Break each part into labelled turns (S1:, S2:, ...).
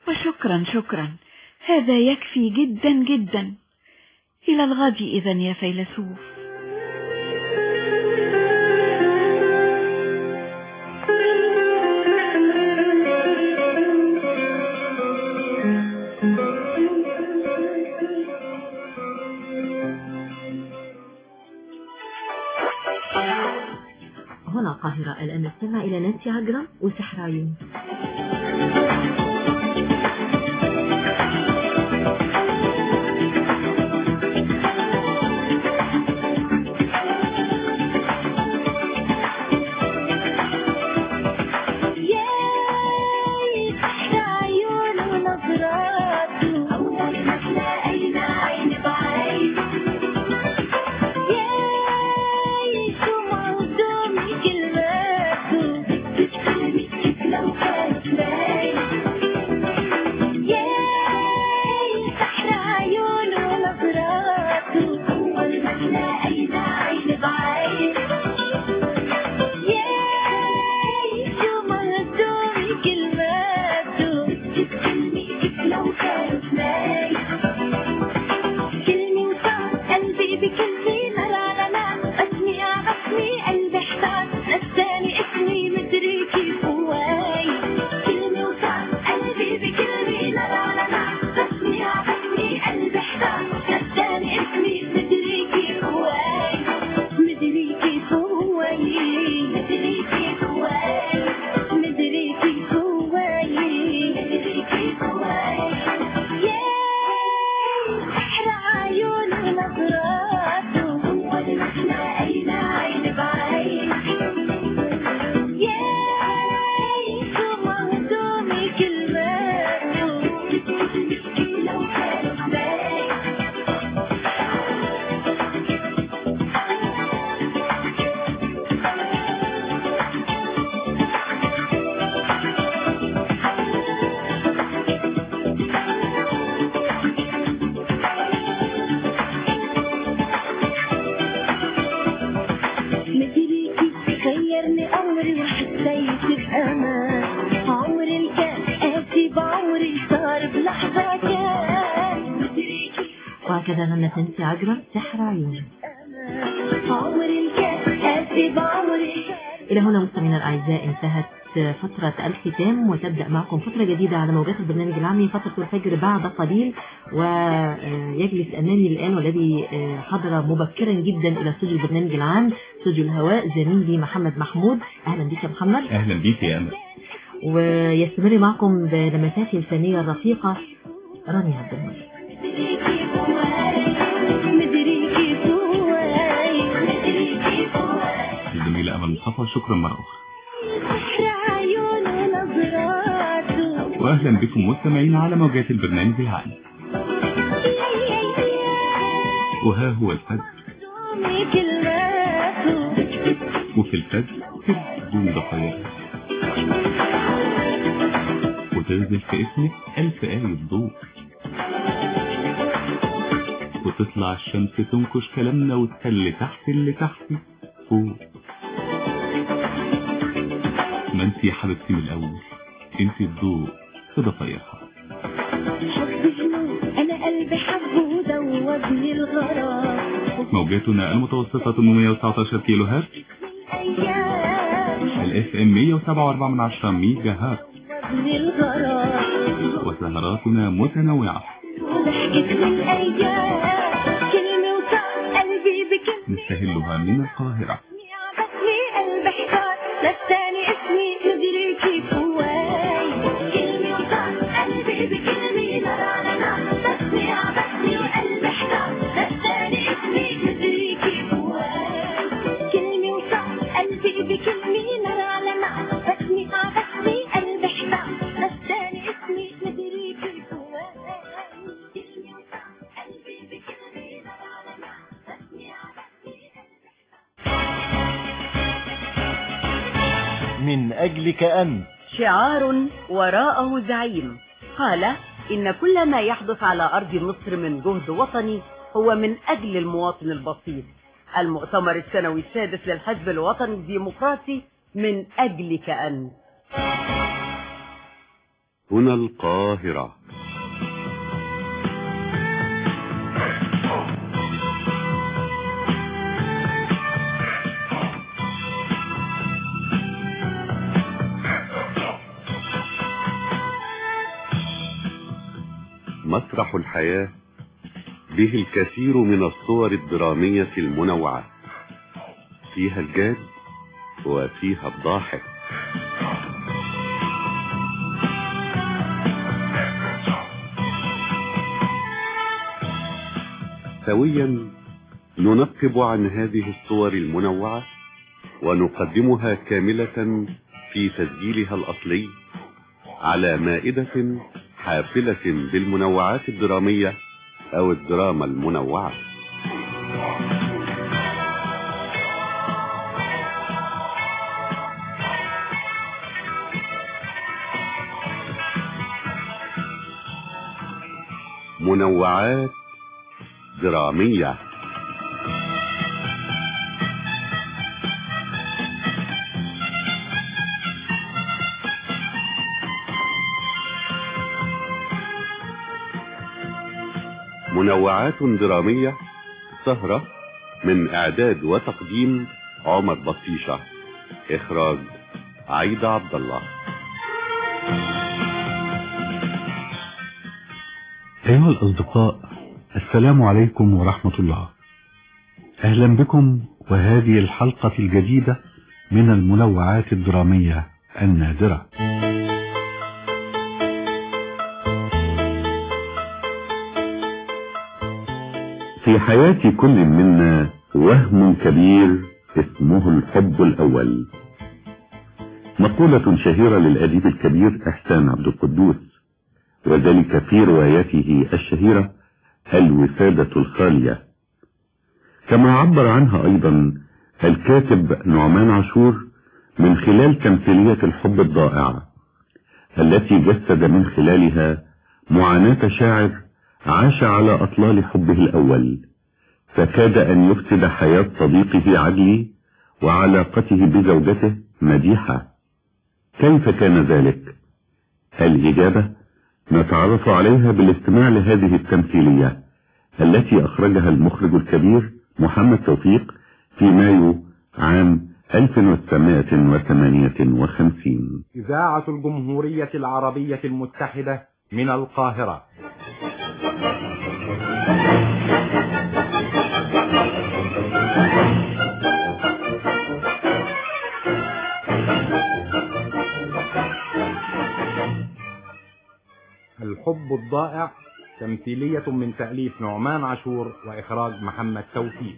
S1: وشكرا شكرا، هذا يكفي جدا جدا. إلى الغد إذن يا فيلسوف.
S2: هنا القاهرة، الآن نستمع إلى نانسي عجرم وسحر عيون. وهكذا غنت نانسي عجرم سحر عيون. إلى هنا مستمعينا الأعزاء انتهت فترة الختام، وتبدأ معكم فترة جديدة على موجات البرنامج العامي، فترة الفجر بعد قليل. ويجلس أمامي الآن والذي حضر مبكرا جدا إلى استوديو البرنامج العام، استوديو الهواء، زميلي محمد محمود. أهلا بك يا محمد.
S3: أهلا بك يا أمل.
S2: ويستمر معكم بلمساته الفنية الرفيقة رانيا عبد الملك.
S3: الزميلة أمل مصطفى، شكرا مرة أخرى. وأهلا بكم مستمعين على موجات البرنامج العام. وها هو الفجر، وفي الفجر تبدو ضفايرها، وتنزل في اسمك ألف آية ضوء، وتطلع الشمس تنكش كلامنا وتخلي تحت اللي تحتي فوق. ما انت يا حبيبتي من الأول، انت الضوء في ضفايرها.
S4: أنا قلبي حبه ودوبني الغرام.
S3: موجاتنا المتوسطة 819 كيلو هرتز، الاف ام 107.4 ميجا هرتز، وسهراتنا متنوعة. نستهلها من القاهرة.
S5: من أجلك أنت،
S6: شعار وراءه زعيم قال إن كل ما يحدث على أرض مصر من جهد وطني هو من أجل المواطن البسيط. المؤتمر السنوي السادس للحزب الوطني الديمقراطي من أجلك أنت.
S3: هنا القاهرة. مسرح الحياة به الكثير من الصور الدرامية المنوعة، فيها الجاد وفيها الضاحك. سويا ننقب عن هذه الصور المنوعة ونقدمها كاملة في تسجيلها الأصلي على مائدة حافلة بالمنوعات الدرامية أو الدراما المنوعة. منوعات درامية. منوعات درامية، سهرة من إعداد وتقديم عمر بطيشة، إخراج عايدة عبد الله.
S7: أيها الأصدقاء، السلام عليكم ورحمة الله. أهلا بكم وهذه الحلقة الجديدة من المنوعات الدرامية النادرة.
S3: في حياة كل منا وهم كبير اسمه الحب الأول. مقولة شهيرة للأديب الكبير إحسان عبد القدوس، وذلك في روايته الشهيرة الوسادة الخالية، كما عبر عنها أيضا الكاتب نعمان عاشور من خلال تمثيلية الحب الضائع التي جسد من خلالها معاناة شاعر عاش على أطلال حبه الأول، فكاد أن يفسد حياة صديقه عدلي وعلاقته بزوجته مديحة. كيف كان ذلك؟ الإجابة نتعرف عليها بالاستماع لهذه التمثيلية التي أخرجها المخرج الكبير محمد توفيق في مايو عام 1958.
S8: إذاعة الجمهورية العربية المتحدة من القاهرة. الحب الضائع، تمثيلية من تأليف نعمان عاشور وإخراج محمد توفيق.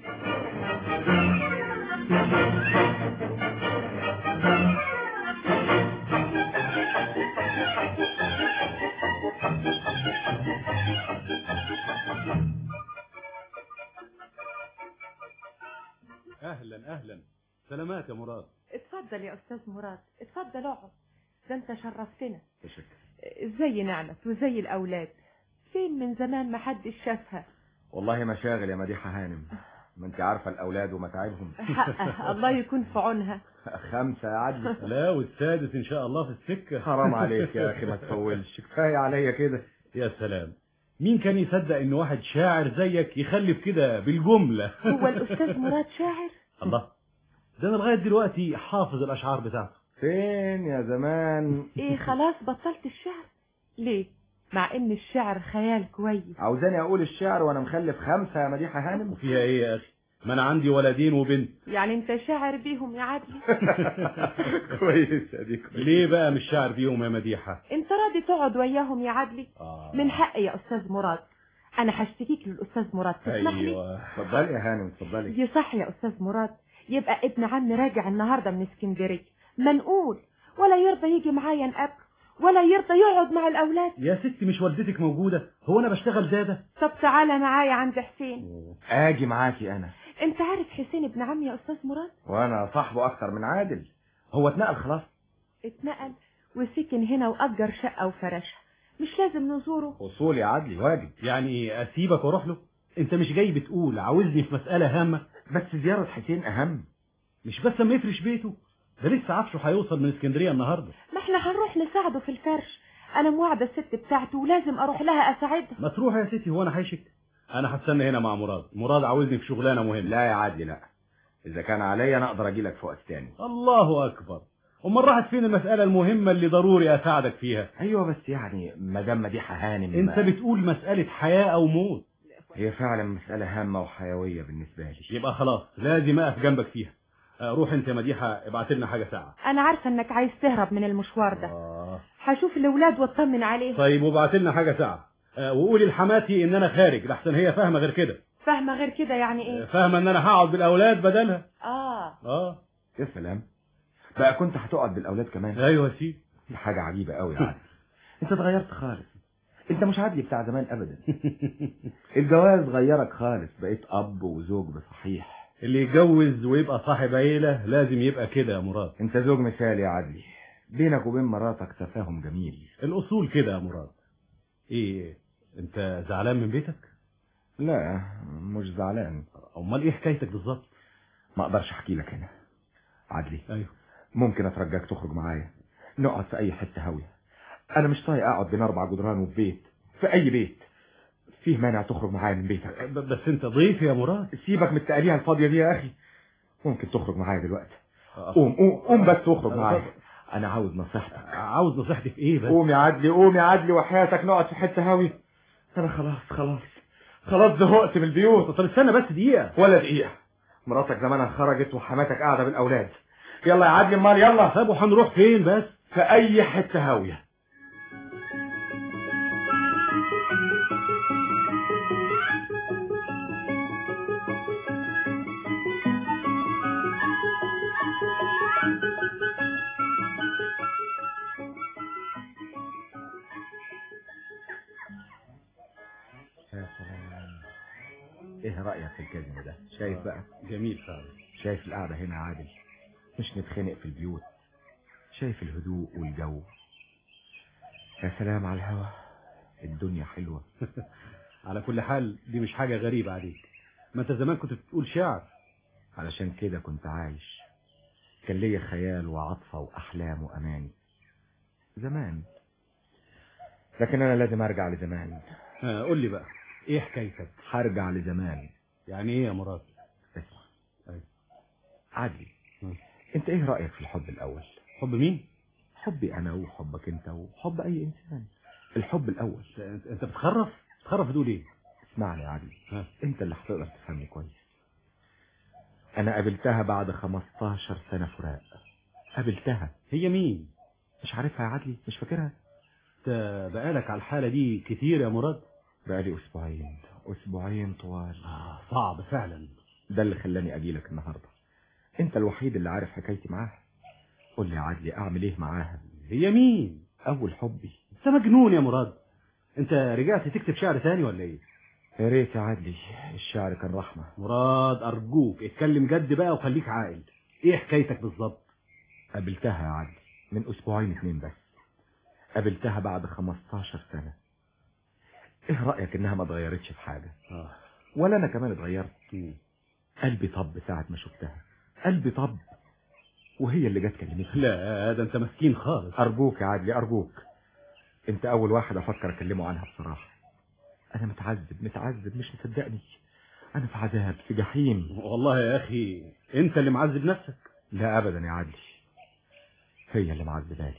S7: أهلا سلامات يا مراد.
S9: اتفضل يا أستاذ مراد، اتفضل اقعد، ده انت شرفتنا.
S7: تشكر.
S9: ازاي نعمت وزي الأولاد؟ فين من زمان ما حدش شافها.
S8: والله مشاغل يا مديحة هانم، ما انت عارفة الأولاد ومتاعبهم.
S9: حقها الله يكون في عونها.
S8: 5 يا عدل.
S7: لا والسادس إن شاء الله في السكة.
S8: حرام عليك يا أخي ما تفولش، كفاية عليا كده.
S7: يا سلام، مين كان يصدق إن واحد شاعر زيك يخلف كده بالجملة؟
S9: هو الأستاذ مراد شاعر؟
S7: الله، ده أنا لغاية دلوقتي حافظ الأشعار بتاعته.
S8: فين يا زمان؟
S9: ايه خلاص بطلت الشعر؟ ليه؟ مع ان الشعر خيال كويس.
S8: عاوزاني اقول الشعر وانا مخلف 5 يا مديحة هانم؟
S7: وفيها ايه يا اخي؟ ما انا عندي ولدين وبنت.
S9: يعني انت شاعر بيهم يا عدلي؟
S8: كويس يا ديك.
S7: ليه بقى مش شاعر بيهم يا مديحة؟
S9: انت راضي تقعد وياهم يا عدلي؟ من حقي يا استاذ مراد، انا هشتكيك للاستاذ مراد، تسمح لي؟
S8: ايوه اتفضلي يا هانم اتفضلي.
S9: يصح يا استاذ مراد، يبقى ابن عمي راجع النهارده من اسكندريه، منقول، ولا يرضى يجي معايا نقابله، ولا يرضى يقعد مع الاولاد.
S7: يا ستي مش والدتك موجوده؟ هو انا بشتغل زياده؟
S9: طب تعالى معايا عند حسين.
S8: اجي معاكي انا.
S9: انت عارف حسين ابن عمي يا استاذ مراد؟
S8: وانا صاحبه اكتر من عادل. هو اتنقل خلاص؟
S9: اتنقل وسكن هنا واجر شقه وفرشها، مش لازم نزوره؟
S8: وصول يا عدلي واجب.
S7: يعني اسيبك واروح له؟ انت مش جاي بتقول عاوزني في مساله هامه؟
S8: بس زياره حسين اهم.
S7: مش بس اما يفرش بيته، ده لسه عفشه هيوصل من اسكندريه النهارده.
S9: ما احنا هنروح نساعده في الفرش انا موعده الست بتاعته ولازم اروح لها اساعدها.
S7: ما تروح يا ستي، هو انا هيشك؟ انا هستنى هنا مع مراد عاوزني في شغلانه مهمه.
S8: لا يا عدلي لا، اذا كان عليا انا اقدر اجي لك في وقت تاني. الله
S7: اكبر، امال راحت فين المساله المهمه اللي ضروري اساعدك فيها؟
S8: ايوه بس يعني مدام مديحه هانم،
S7: انت بتقول مساله حياه او موت.
S8: هي فعلا مساله هامه وحيويه بالنسبه لي.
S7: يبقى خلاص لازم اقف جنبك فيها. روح انت يا مديحه ابعت لنا حاجه ساعه.
S9: انا عارفه انك عايز تهرب من المشوار ده. هشوف الاولاد واطمن عليهم.
S7: طيب وابعت لنا حاجه ساعه، وقولي لحماتي ان انا خارج لحسن هي فاهمه غير كده.
S9: فاهمه غير كده يعني ايه؟
S7: فاهمه ان انا هقعد بالاولاد بدلها.
S8: يا سلام، بقى كنت هتقعد بالاولاد كمان؟
S7: ايوه يا سيدي.
S8: دي حاجه عجيبه قوي يا عادل. انت اتغيرت خالص، انت مش عادلي بتاع زمان ابدا. الجواز غيرك خالص، بقيت اب وزوج بصحيح.
S7: اللي يتجوز ويبقى صاحب عيله لازم يبقى كده يا مراد.
S8: انت زوج مثالي يا عادلي، بينك وبين مراتك تفاهم جميل.
S7: الاصول كده يا مراد. ايه انت زعلان من بيتك؟
S8: لا مش زعلان.
S7: امال ايه حكايتك بالظبط؟
S8: ما اقدرش احكي لك هنا. عادلي
S7: ايوه
S8: ممكن اترجاك تخرج معايا، نقعد في اي حته هاويه. انا مش طايق اقعد بين 4 جدران وفي بيت، في اي بيت. فيه مانع تخرج معايا من بيتك؟
S7: بس انت ضيف يا مراد.
S8: سيبك من التقاليع الفاضيه دي يا اخي. ممكن تخرج معايا دلوقتي؟ قوم بس واخرج معايا. انا عاوز نصيحتك.
S7: عاوز نصيحتي في ايه بس؟
S8: قوم يا عدلي وحياتك نقعد في حته هاويه. انا خلاص زهقت من البيوت.
S7: طب استنى بس دقيقه.
S8: ولا دقيقه، مراتك زمانها خرجت وحماتك قاعده بالاولاد. يلا يا عدلي امال يلا.
S7: طب وهنروح فين بس؟
S8: في اي حته هاويه. يا سلام، ايه رأيك في الكازينو ده؟ شايف بقى؟
S7: جميل فعلا.
S8: شايف القعدة هنا يا عادل، مش نتخانق في البيوت. شايف الهدوء والجو. يا سلام على الهوا، الدنيا حلوة.
S7: على كل حال دي مش حاجة غريبة عليك، ما انت زمان كنت بتقول شعر.
S8: علشان كده كنت عايش، كان ليا خيال وعطفة وأحلام وأماني زمان. لكن أنا لازم أرجع لزمان.
S7: قول لي بقى ايه حكايتك؟
S8: هرجع لزمان.
S7: يعني ايه يا مراد؟
S8: اسمع عادلي، انت ايه رأيك في الحب الاول؟
S7: حب مين؟
S8: حبي انا وحبك انت وحب اي انسان. الحب الاول.
S7: انت بتخرف تقول ايه؟
S8: اسمعني يا عادلي، انت اللي هتقدر تفهمني كويس. انا قابلتها بعد 15 سنة فراق. قابلتها.
S7: هي مين؟
S8: مش عارفها يا عادلي؟ مش فاكرها؟
S7: انت بقالك على الحالة دي كتير يا مراد؟
S8: بقالي اسبوعين طوال.
S7: صعب فعلا.
S8: ده اللي خلاني اجيلك النهاردة. انت الوحيد اللي عارف حكايتي معاها. قول لي يا عادلي اعمل ايه معاها؟
S7: هي مين؟
S8: اول حبي.
S7: انت مجنون يا مراد، انت رجعت تكتب شعر تاني ولا ايه؟
S8: يا ريت يا عادلي، الشعر كان رحمة.
S7: مراد ارجوك اتكلم جد بقى وخليك عاقل. ايه حكايتك بالظبط؟
S8: قابلتها يا عادلي من 2 أسبوع بس. قابلتها بعد 15 سنة. ايه رأيك انها ما اتغيرتش في حاجة؟ ولا انا كمان اتغيرت. قلبي طب ساعة ما شفتها، قلبي طب. وهي اللي جت كلمتني.
S7: لا ده انت مسكين خالص.
S8: ارجوك يا عادلي ارجوك، انت اول واحد افكر اكلمه عنها بصراحة. انا متعذب مش مصدقني. انا في عذاب، في جحيم.
S7: والله يا اخي انت اللي معذب نفسك.
S8: لا ابدا يا عادلي، هي اللي معذباني.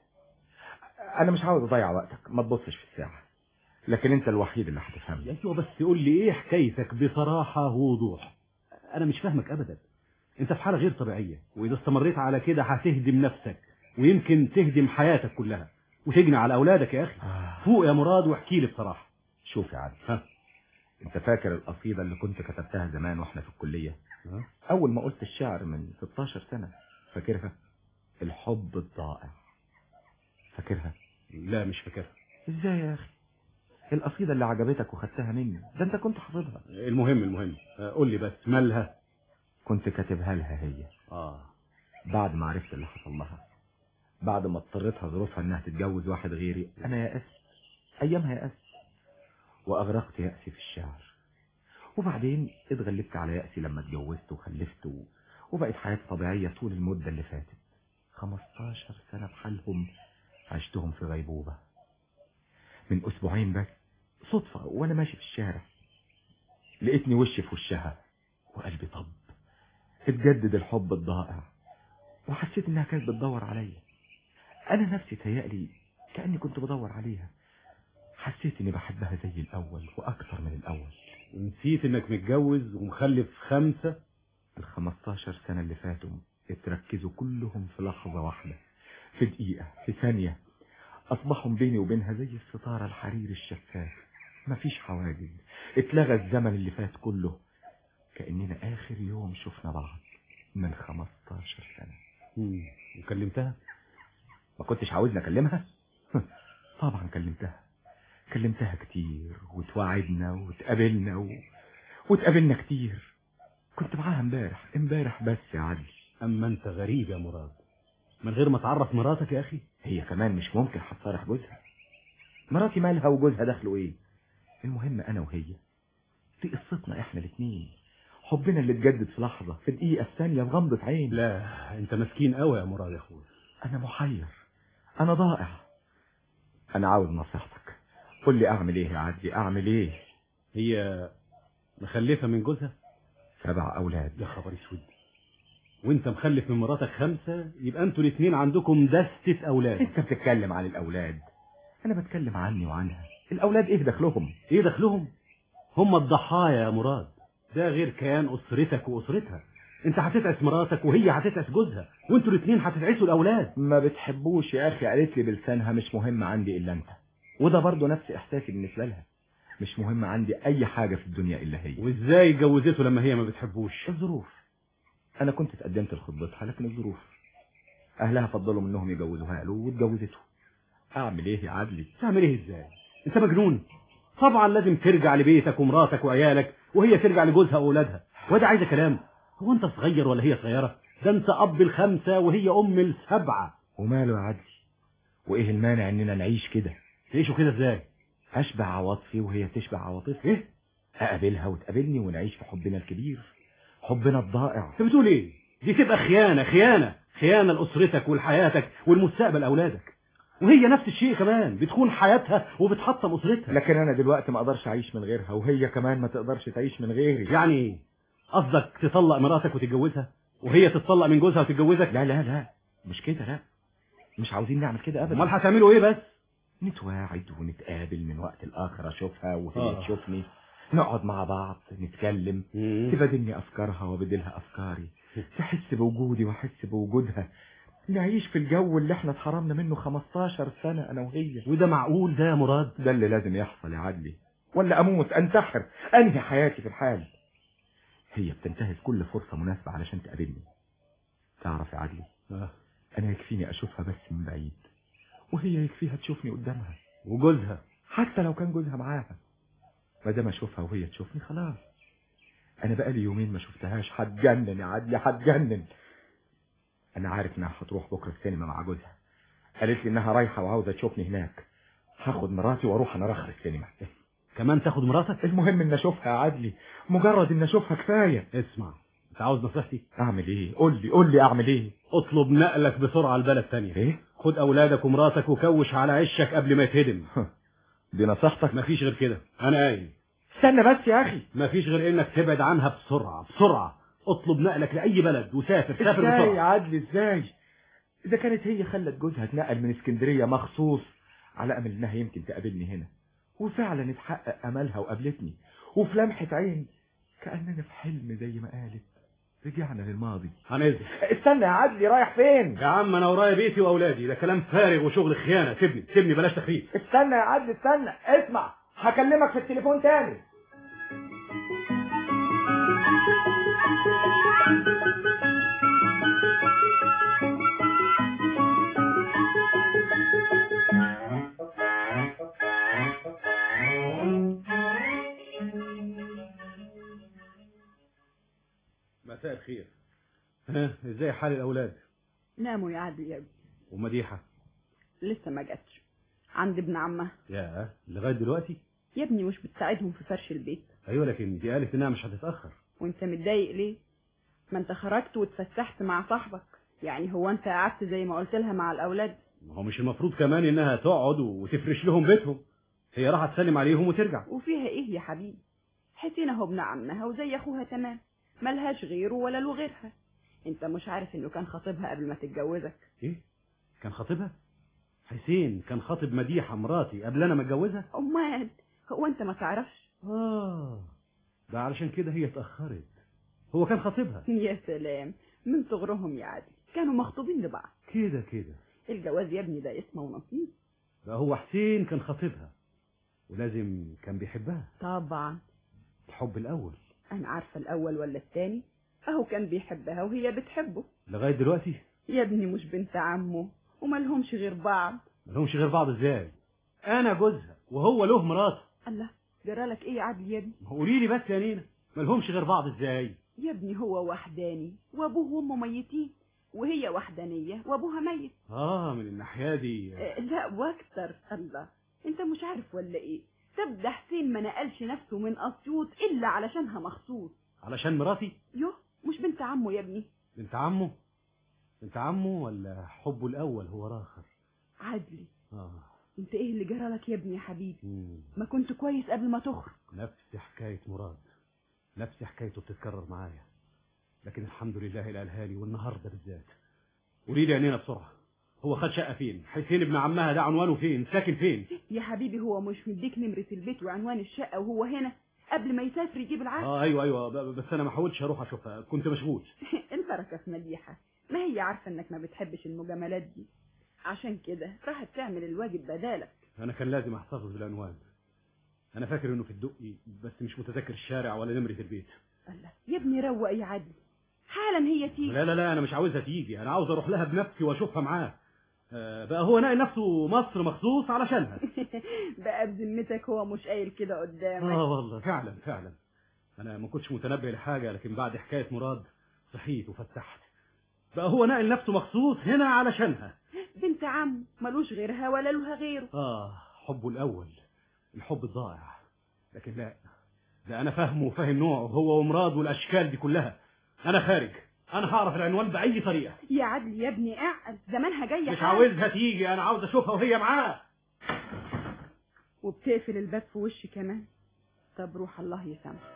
S8: انا مش عاوز اضيع وقتك، ما تبصش في الساعة، لكن انت الوحيد اللي هتفهمني.
S7: ايوه بس قول لي ايه حكايتك بصراحة ووضوح. انا مش فاهمك ابدا. انت في حالة غير طبيعية، واذا استمريت على كده هتهدم نفسك، ويمكن تهدم حياتك كلها وتجني على اولادك يا اخي. فوق يا مراد واحكي لي بصراحة.
S8: شوف يا عادل، انت فاكر القصيدة اللي كنت كتبتها زمان واحنا في الكلية؟ اول ما قلت الشعر من 16 سنة، فاكرها؟ الحب الضائع. فاكرها؟
S7: لا مش فاكرها.
S8: ازاي يا اخي؟ القصيدة اللي عجبتك وخدتها مني، ده انت كنت حافظها.
S7: المهم قول لي بس مالها؟
S8: كنت كاتبها لها هي. بعد ما عرفت اللي حصل لها، بعد ما اضطرتها ظروفها انها تتجوز واحد غيري، انا يأست. ايامها يأست واغرقت يأسي في الشعر. وبعدين اتغلبت على يأسي لما اتجوزت وخلفت وبقت حياتي طبيعية طول المدة اللي فاتت. 15 سنة بحالهم عشتهم في غيبوبة. من أسبوعين بس صدفة وأنا ماشي في الشارع لقيتني وشي في وشها وقلبي طب. اتجدد الحب الضائع وحسيت إنها كانت بتدور عليا. أنا نفسي تهيألي كأني كنت بدور عليها. حسيت إني بحبها زي الأول وأكثر من الأول.
S7: ونسيت إنك متجوز ومخلف 5.
S8: 15 سنة اللي فاتوا اتركزوا كلهم في لحظة واحدة، في دقيقة، في ثانية. أصبحوا بيني وبينها زي الستارة الحرير الشفاف، مفيش حواجز. اتلغى الزمن اللي فات كله، كأننا آخر يوم شفنا بعض من 15 سنة.
S7: وكلمتها؟
S8: ما كنتش عاوزني أكلمها؟ طبعا كلمتها كتير وتوعدنا وتقابلنا وتقابلنا كتير. كنت معاها امبارح بس يا عدلي.
S7: أما أنت غريب يا مراد، من غير ما تعرف مراتك يا أخي.
S8: هي كمان مش ممكن هتصارح جوزها. مراتي مالها وجوزها دخلوا إيه؟ المهم أنا وهي في قصتنا إحنا الاتنين، حبنا اللي اتجدد في لحظة، في دقيقة، في ثانية، في غمضة عين.
S7: لا أنت مسكين قوي يا مراد يا أخوي.
S8: أنا محير، أنا ضائع. أنا عاوز نصيحتك، قل لي أعمل إيه يا عدلي، أعمل إيه؟
S7: هي مخلفة من جوزها
S8: 7 أولاد.
S7: يا خبر اسود. وانت مخلف من مراتك 5، يبقى انتوا الاثنين عندكم دستة أولاد.
S8: انت بتتكلم عن الأولاد، أنا بتكلم عني وعنها. الأولاد إيه دخلهم؟
S7: إيه دخلهم؟ هم الضحايا يا مراد، ده غير كيان أسرتك وأسرتها. انت هتتعس مراتك وهي هتتعس جوزها، وانتوا الاثنين هتتعسوا الأولاد.
S8: ما بتحبوش يا أخي، قالت لي بلسانها مش مهم عندي إلا أنت، وده برضه نفس إحساسي بالنسبة لها. مش مهم عندي أي حاجة في الدنيا إلا هي.
S7: وإزاي جوزته لما هي ما بتحبوش؟
S8: الظروف. أنا كنت اتقدمت لخطبتها، لكن الظروف أهلها فضلوا منهم يجوزوها له واتجوزته. أعمل إيه يا عدلي؟
S7: تعمل إيه إزاي؟ أنت مجنون. طبعا لازم ترجع لبيتك ومراتك وعيالك، وهي ترجع لجوزها وأولادها. وده عايزة كلام؟ هو أنت صغير ولا هي صغيرة؟ ده أنت أب ال5 وهي أم ال7.
S8: وماله يا عدلي؟ وإيه المانع إننا نعيش كده؟
S7: تعيشوا كده إزاي؟
S8: أشبع عواطفي وهي تشبع عواطفي.
S7: إيه؟
S8: أقابلها وتقابلني ونعيش في حبنا الكبير، حبنا الضائع.
S7: أنت بتقول إيه؟ دي تبقى خيانة لأسرتك ولحياتك والمستقبل أولادك. وهي نفس الشيء كمان، بتخون حياتها وبتحطم أسرتها.
S8: لكن أنا دلوقتي ما أقدرش أعيش من غيرها، وهي كمان ما تقدرش تعيش من غيري.
S7: يعني إيه؟ قصدك تطلق مراتك وتتجوزها وهي تتطلق من جوزها وتتجوزك؟
S8: لا مش كده، لا مش عاوزين نعمل كده أبدا.
S7: امال هتعملوا إيه بس؟
S8: نتواعد ونتقابل من وقت الآخر، أشوفها وهي تشوفني، نقعد مع بعض نتكلم، تبادلني أفكارها وبدلها أفكاري، تحس بوجودي وأحس بوجودها، نعيش في الجو اللي احنا اتحرمنا منه 15 سنة أنا وهي.
S7: وده معقول ده يا مراد؟
S8: ده اللي لازم يحصل يا عدلي، ولا أموت أنتحر أنهي حياتي في الحال. هي بتنتهز كل فرصة مناسبة علشان تقابلني. تعرف يا عدلي، أنا يكفيني أشوفها بس من بعيد، وهي يكفيها تشوفني قدامها.
S7: وجوزها
S8: حتى لو كان جوزها معاها، ما دام أشوفها وهي تشوفني خلاص. أنا بقالي يومين ما شفتهاش، هتجنن يا عدلي، هتجنن. أنا عارف إنها هتروح بكرة السينما مع جوزها، قالت لي إنها رايحة وعاوزة تشوفني هناك. هاخد مراتي وأروح أنا رخر السينما.
S7: كمان تاخد مراتك؟
S8: المهم إن أشوفها يا عدلي، مجرد إن أشوفها كفاية.
S7: اسمع، أنت عاوز نصيحتي؟
S8: أعمل إيه؟ قول لي أعمل إيه؟
S7: اطلب نقلك بسرعة لبلد تانية.
S8: إيه؟
S7: خد أولادك ومراتك وكوش على عشك قبل ما يتهدم.
S8: دي نصيحتك؟
S7: مفيش غير كده، أنا قايل.
S8: استنى بس يا أخي.
S7: مفيش غير إنك تبعد عنها بسرعة. اطلب نقلك لأي بلد وسافر بسرعة.
S8: إزاي يا عدلي إزاي؟ إذا كانت هي خلت جوزها اتنقل من اسكندرية مخصوص على أمل إنها يمكن تقابلني هنا، وفعلا اتحقق أملها وقابلتني، وفي لمحة عين كأننا في حلم زي ما قالت. رجعنا للماضي.
S7: هنزل.
S8: استنى يا عدلي، رايح فين؟
S7: يا عم أنا ورايا بيتي وأولادي، ده كلام فارغ وشغل خيانة. سيبني بلاش تخريف.
S8: استنى يا عدلي استنى، اسمع، هكلمك في التليفون تاني.
S7: مساء الخير. ازاي حال الأولاد؟
S10: ناموا يا عدلي يا ابني.
S7: ومديحة؟
S10: لسه ما جاتش، عند ابن عمها.
S7: يا لغاية دلوقتي؟
S10: يا ابني مش بتساعدهم في فرش البيت؟
S7: ايوه، لكن دي قالت انها مش هتتأخر.
S10: وانت متضايق ليه؟ ما انت خرجت واتفسحت مع صاحبك، يعني هو انت قعدت زي ما قلت لها مع الأولاد؟
S7: ما هو مش المفروض كمان انها تقعد وتفرش لهم بيتهم؟ هي راح تسلم عليهم وترجع.
S10: وفيها ايه يا حبيبي؟ حسين اهو ابن عمها وزي اخوها تمام، ملهاش غيره ولا له غيرها. انت مش عارف انه كان خطيبها قبل ما تتجوزك؟
S7: ايه كان خطيبها؟ حسين كان خاطب مديحة مراتي قبل انا ما اتجوزها؟
S10: امال هو انت ما تعرفش؟
S7: ده علشان كده هي اتأخرت. هو كان خطيبها؟
S10: يا سلام، من صغرهم يا عادل كانوا مخطوبين لبعض.
S7: كده
S10: الجواز يا ابني ده اسمه ونصيب.
S7: ده هو حسين كان خطيبها ولازم كان بيحبها.
S10: طبعا.
S7: الحب الاول.
S10: انا عارفه الاول ولا التاني، اهو كان بيحبها وهي بتحبه
S7: لغايه دلوقتي.
S10: يا ابني مش بنت عمه ومالهمش غير بعض.
S7: مالهمش غير بعض ازاي؟ انا جوزها وهو له مراته.
S10: الله، جرالك ايه يا عادل يا ابني؟
S7: قولي لي بس يا نينا، مالهمش غير بعض ازاي؟
S10: يا ابني هو وحداني وابوه وامه ميتين، وهي وحدانيه وابوها ميت.
S7: من الناحيه دي.
S10: لا واكتر. الله، انت مش عارف ولا ايه؟ ده حسين ما نقلش نفسه من اسيوط الا علشانها مخصوص.
S7: علشان مراتي؟
S10: يوه، مش بنت عمه يا ابني.
S7: بنت عمه؟ بنت عمه ولا حبه الاول هو راخر؟
S10: عدلي. انت ايه اللي جرالك يا ابني يا حبيبي؟ ما كنت كويس قبل ما تخرج.
S7: نفس حكايه مراد، نفس حكايته بتتكرر معايا، لكن الحمد لله القالها لي والنهارده بالذات. قولي لي يا نينا بسرعه، هو خد شقه فين؟ حسين ابن عمها ده عنوانه فين؟ ساكن فين؟
S10: يا حبيبي هو مش مديك نمره البيت وعنوان الشقه وهو هنا قبل ما يسافر يجيب العقد؟
S7: ايوه بس انا ما حاولتش اروح اشوفها، كنت مشغول.
S10: البركه في مديحه، ما هي عارفه انك ما بتحبش المجاملات دي، عشان كده راحت تعمل الواجب بدالك.
S7: انا كان لازم احتفظ بالعنوان، انا فاكر انه في الدقي بس مش متذكر الشارع ولا نمره البيت.
S10: الله يا ابني روق يا عدل، حالا هي تيجي.
S7: لا انا مش عاوزها تيجي، انا عاوز اروح لها بنفسي واشوفها معاه. بقى هو ناقل نفسه مصر مخصوص علشانها.
S10: بقى بذمتك هو مش قايل كده قدامك؟
S7: والله فعلا انا ما كنتش متنبه لحاجه، لكن بعد حكايه مراد صحيت وفتحت. بقى هو ناقل نفسه مخصوص هنا علشانها.
S10: بنت عم ملوش غيرها ولا لها غيره.
S7: حبه الاول، الحب الضائع. لكن لا، ده انا فاهمه وفاهم نوعه هو ومراد والاشكال دي كلها. انا خارج، انا هعرف العنوان باي طريقه.
S10: يا عدل يا ابني اعقل، زمانها جايه.
S7: مش عاوزها تيجي، انا عاوز اشوفها وهي معاه.
S10: وبتقفل الباب في وشي كمان. طب روح الله يسامحك.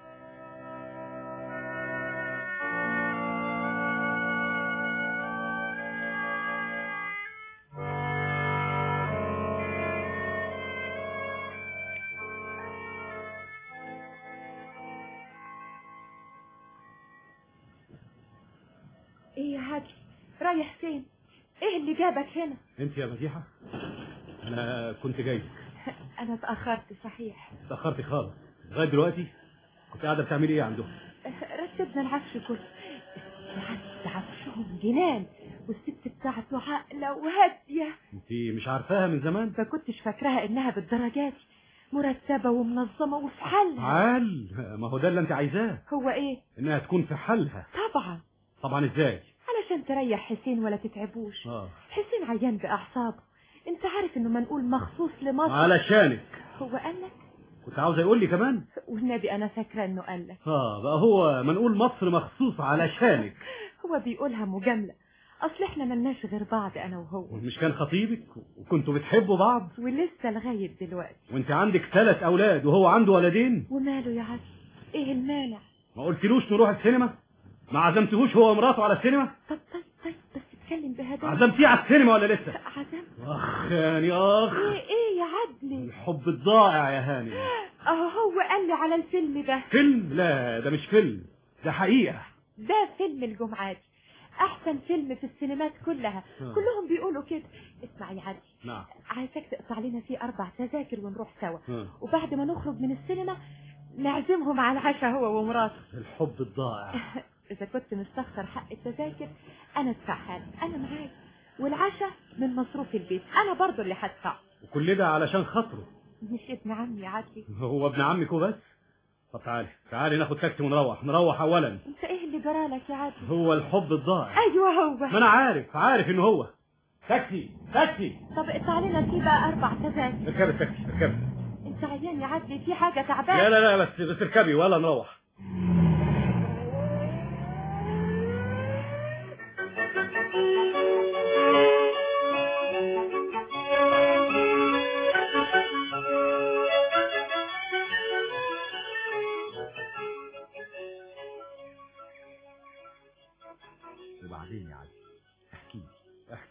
S9: ايه يا عادل، رايح فين؟ ايه اللي جابك هنا؟
S7: انت يا مديحة؟ انا كنت جاي.
S9: انا اتأخرت صحيح.
S7: اتأخرت خالص لغاية دلوقتي؟ كنت قاعدة بتعملي ايه عندهم؟
S9: رتبنا العفش كله. عفشهم جنان، والست بتاعته عاقلة وهادية.
S7: انت مش عارفاها من زمان؟
S9: ما كنتش فاكراها انها بالدرجات، مرتبة ومنظمة وفي حالها.
S7: ما هو ده اللي انت عايزاه.
S9: هو ايه؟
S7: انها تكون في حالها. طبعا ازاي؟
S9: علشان تريح حسين ولا تتعبوش. حسين عيان بأعصابه، انت عارف انه منقول مخصوص لمصر
S7: علشانك.
S9: هو قالك؟
S7: كنت عاوز يقول لي كمان.
S9: والنبي انا فاكره انه قالك.
S7: بقى هو منقول مصر مخصوص علشانك.
S9: هو بيقولها مجامله، اصل احنا ملناش غير بعض انا وهو.
S7: مش كان خطيبك وكنتوا بتحبوا بعض؟
S9: ولسه لغايه دلوقتي.
S7: وانت عندك 3 اولاد وهو عنده 2 ولدين.
S9: وماله يا عزيز؟ ايه المانع؟
S7: ما قلتلوش نروح السينما؟ ما عزمتهوش هو ومراته على السينما؟
S9: طب بس اتكلم بهداوه.
S7: عزمتيه على السينما ولا لسه؟
S9: عزمت.
S7: يعني
S9: ايه يا عدلي؟
S7: الحب الضائع يا هاني.
S9: هو قال لي على الفيلم ده.
S7: فيلم؟ لا ده مش فيلم، ده حقيقة.
S9: ده فيلم الجمعات، احسن فيلم في السينمات كلها. كلهم بيقولوا كده. اسمع يا عدلي.
S7: نعم.
S9: عايزك تقطع لنا فيه 4 تذاكر ونروح سوا. وبعد ما نخرج من السينما نعزمهم على العشاء هو ومراته.
S7: الحب الضائع.
S9: إذا كنت مستخسر حق التذاكر أنا أدفعها لك، أنا معاك، والعشاء من مصروف البيت أنا برضو اللي هدفع.
S7: وكل ده علشان خاطره؟
S9: مش ابن عمي يا عدلي.
S7: هو ابن عمك وبس؟ طب تعالي ناخد تاكسي ونروح أولا.
S9: أنت إيه اللي جرالك يا عدلي؟
S7: هو الحب الضائع.
S9: أيوه هو.
S7: ما أنا عارف إنه هو. تاكسي.
S9: طب اقطع لنا فيه بقى 4 تذاكر.
S7: اركبي التاكسي اركبي.
S9: أنت عيان يا عدلي، في حاجة تعبان؟
S7: لا بس اركبي ولا نروح.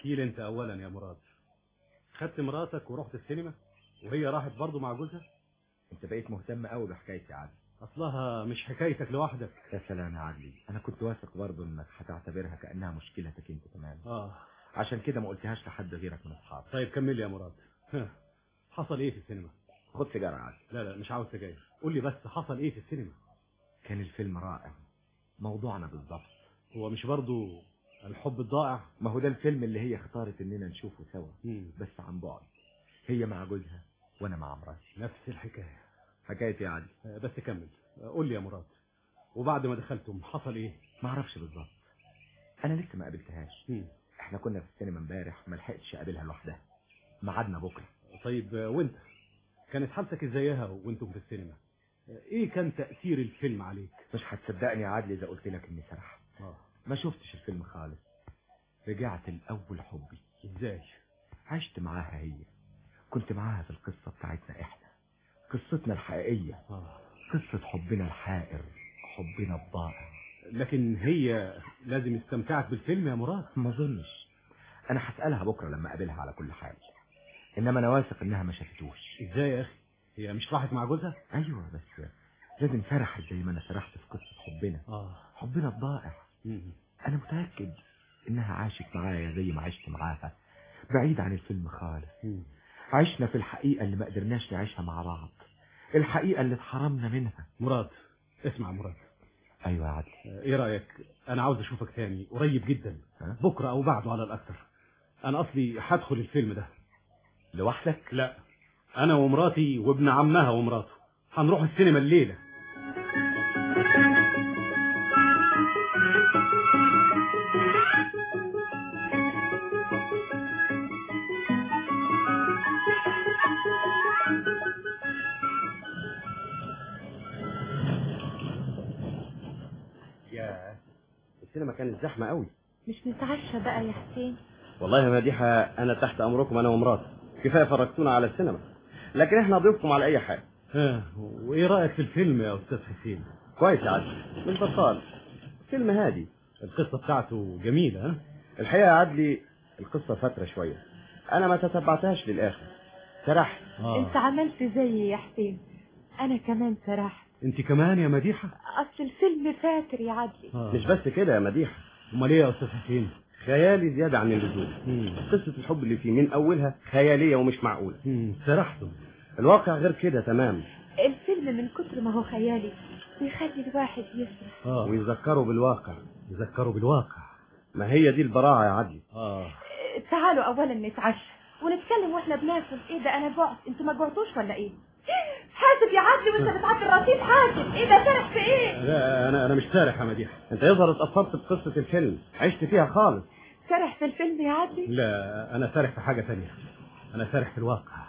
S7: احكي لي انت اولا يا مراد، خدت مراتك ورحت السينما وهي راحت برضو مع جوزها؟
S8: انت بقيت مهتم قوي بحكايتي يا عدلي.
S7: اصلها مش حكايتك لوحدك.
S8: يا سلام يا عدلي، انا كنت واثق برضو انك هتعتبرها كانها مشكلتك انت كمان. عشان كده ما قلتهاش لحد غيرك من اصحابك.
S7: طيب كمل لي يا مراد. حصل ايه في السينما؟
S8: خد سيجاره يا عدلي.
S7: لا مش عاوز سجاير، قول لي بس حصل ايه في السينما؟
S8: كان الفيلم رائع، موضوعنا بالظبط.
S7: هو مش برضو الحب الضائع؟
S8: ما هو ده الفيلم اللي هي اختارت اننا نشوفه سوا. بس عن بعد، هي مع جوزها وانا مع مراتي.
S7: نفس الحكايه.
S8: حكايتي يا عدلي.
S7: بس كمل، قول لي يا مراد، وبعد ما دخلتم حصل ايه؟
S8: ما اعرفش بالظبط، انا لسه ما قابلتهاش. احنا كنا في السينما امبارح، ما لحقتش اقابلها لوحدها، ميعادنا بكره.
S7: طيب وانت كانت حالتك ازيها وانتم في السينما؟ ايه كان تأثير الفيلم عليك؟
S8: مش هتصدقني يا عدلي اذا قلت لك اني سرحت. ما شفتش الفيلم خالص، رجعت الاول حبي.
S7: ازاي؟
S8: عشت معاها هي، كنت معاها في القصة بتاعتنا احنا، قصتنا الحقيقية. قصة حبنا الحائر، حبنا الضائع.
S7: لكن هي لازم استمتعت بالفيلم يا مراد.
S8: ما اظنش، انا هسألها بكرة لما اقابلها على كل حال، انما انا واثق انها ما شافتوش.
S7: ازاي يا اخي؟ هي مش راحت مع جوزها؟
S8: ايوه، بس لازم فرحت زي ما انا فرحت في قصة حبنا. حبنا الضائع. انا متأكد انها عاشت معايا زي ما عشت معاها، بعيد عن الفيلم خالص. عشنا في الحقيقة اللي ما قدرناش نعيشها مع بعض، الحقيقة اللي اتحرمنا منها.
S7: مراد، اسمع مراد.
S8: ايوه يا عدلي.
S7: ايه رأيك؟ انا عاوز اشوفك تاني قريب جدا، بكرة او بعده على الاكثر. انا اصلي هدخل الفيلم ده.
S8: لوحدك؟
S7: لا، انا ومراتي وابن عمها ومراته هنروح السينما الليلة.
S11: يا السينما كانت زحمة قوي.
S9: مش نتعشى بقى يا حسين؟
S11: والله يا مديحة انا تحت امركم انا ومراتي، كفاية فرجتونا على السينما، لكن احنا ضيفكم على اي حاجة.
S7: وايه رأيك في الفيلم يا استاذ حسين؟
S11: كويس يا عدلي، مش بطال، فيلم هادي.
S7: القصة بتاعته جميلة.
S11: الحقيقة يا عدلي القصة فترة شوية، انا ما تتبعتهاش للاخر، سرحت.
S9: انت عملت زيي يا حسين، انا كمان سرحت.
S7: انت كمان يا مديحة؟
S9: اصل الفيلم فاتر يا عدلي.
S11: مش بس كده يا مديحة.
S7: امال ايه يا استاذ حسين؟
S11: خيالي زيادة عن اللزوم. قصة الحب اللي فيه من اولها خيالية ومش معقولة.
S7: سرحتم.
S11: الواقع غير كده تمام.
S9: الفيلم من كتر ما هو خيالي بيخلي الواحد يسرح
S11: ويذكره بالواقع.
S7: يذكره بالواقع،
S11: ما هي دي البراعة يا عدلي.
S9: تعالوا اولا نتعشى ونتكلم واحنا بناكل. ايه ده، انا جعت، انتوا ما جعتوش ولا ايه؟ حاسب يا عدلي وانت بتعدي الرصيف، حاسب. ايه ده، سارح في ايه؟
S7: لا انا مش سارح يا مديحة.
S11: انت يظهر اتأثرت بقصة الفيلم، عشت فيها خالص.
S9: سارح في الفيلم يا عدلي؟
S7: لا انا سارح في حاجة تانية، انا سارح في الواقع.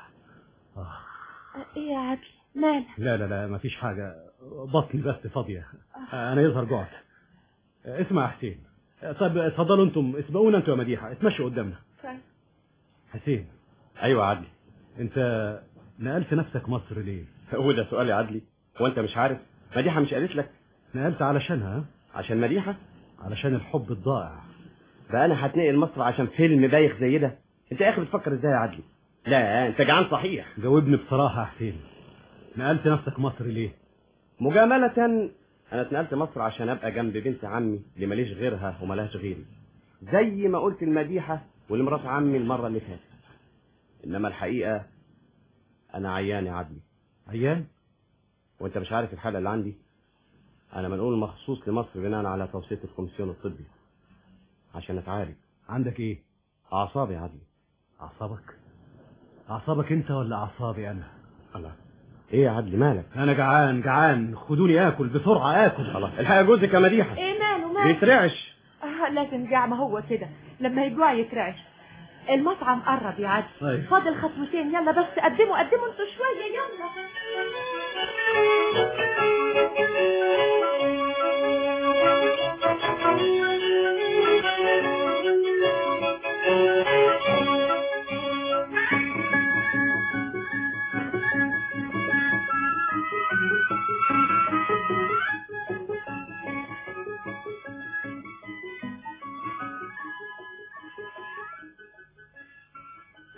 S9: ايه يا عدلي، مالك؟
S7: لا مفيش حاجة، بطني بس فاضية. انا يظهر جعت. اسمع يا حسين، طيب اتفضلوا انتم، اسبقونا انتوا يا مديحة، اتمشوا قدامنا.
S9: طيب.
S7: حسين.
S11: ايوه يا عدلي.
S7: انت نقلت نفسك مصر ليه؟
S11: هو ده سؤال يا عدلي؟ هو انت مش عارف؟ مديحة مش قالت لك؟
S7: نقلت علشانها.
S11: عشان مديحة؟
S7: علشان الحب الضائع.
S11: بقى انا هتنقل مصر عشان فيلم بايخ زي ده؟ انت يا اخي بتفكر ازاي يا عدلي؟ لا انت جعان صحيح.
S7: جاوبني بصراحة يا حسين، نقلت نفسك مصر ليه؟
S11: مجاملة انا اتنقلت مصر عشان ابقى جنب بنت عمي اللي ماليش غيرها ومالهاش غيري، زي ما قلت المديحة ولمرات عمي المرة اللي فاتت. انما الحقيقة انا عيان يا عدلي.
S7: عيان؟
S11: وانت مش عارف الحالة اللي عندي؟ انا منقول مخصوص لمصر بناء على توصية الكومسيون الطبي عشان اتعالج.
S7: عندك ايه؟
S11: اعصابي يا عدلي.
S7: اعصابك؟ اعصابك انت ولا اعصابي انا؟
S11: الله، ايه يا عدلي مالك؟
S7: انا جعان، خدوني اكل بسرعة اكل.
S11: الله، الحقيقة جوزك يا مديحة.
S9: ايه ماله؟
S11: بيترعش.
S9: لازم جاع، ما هو كده لما يجوع يترعش. المطعم قرب يا عدلي. فاضل خطوتين، يلا بس قدموا انتوا شوية، يلا.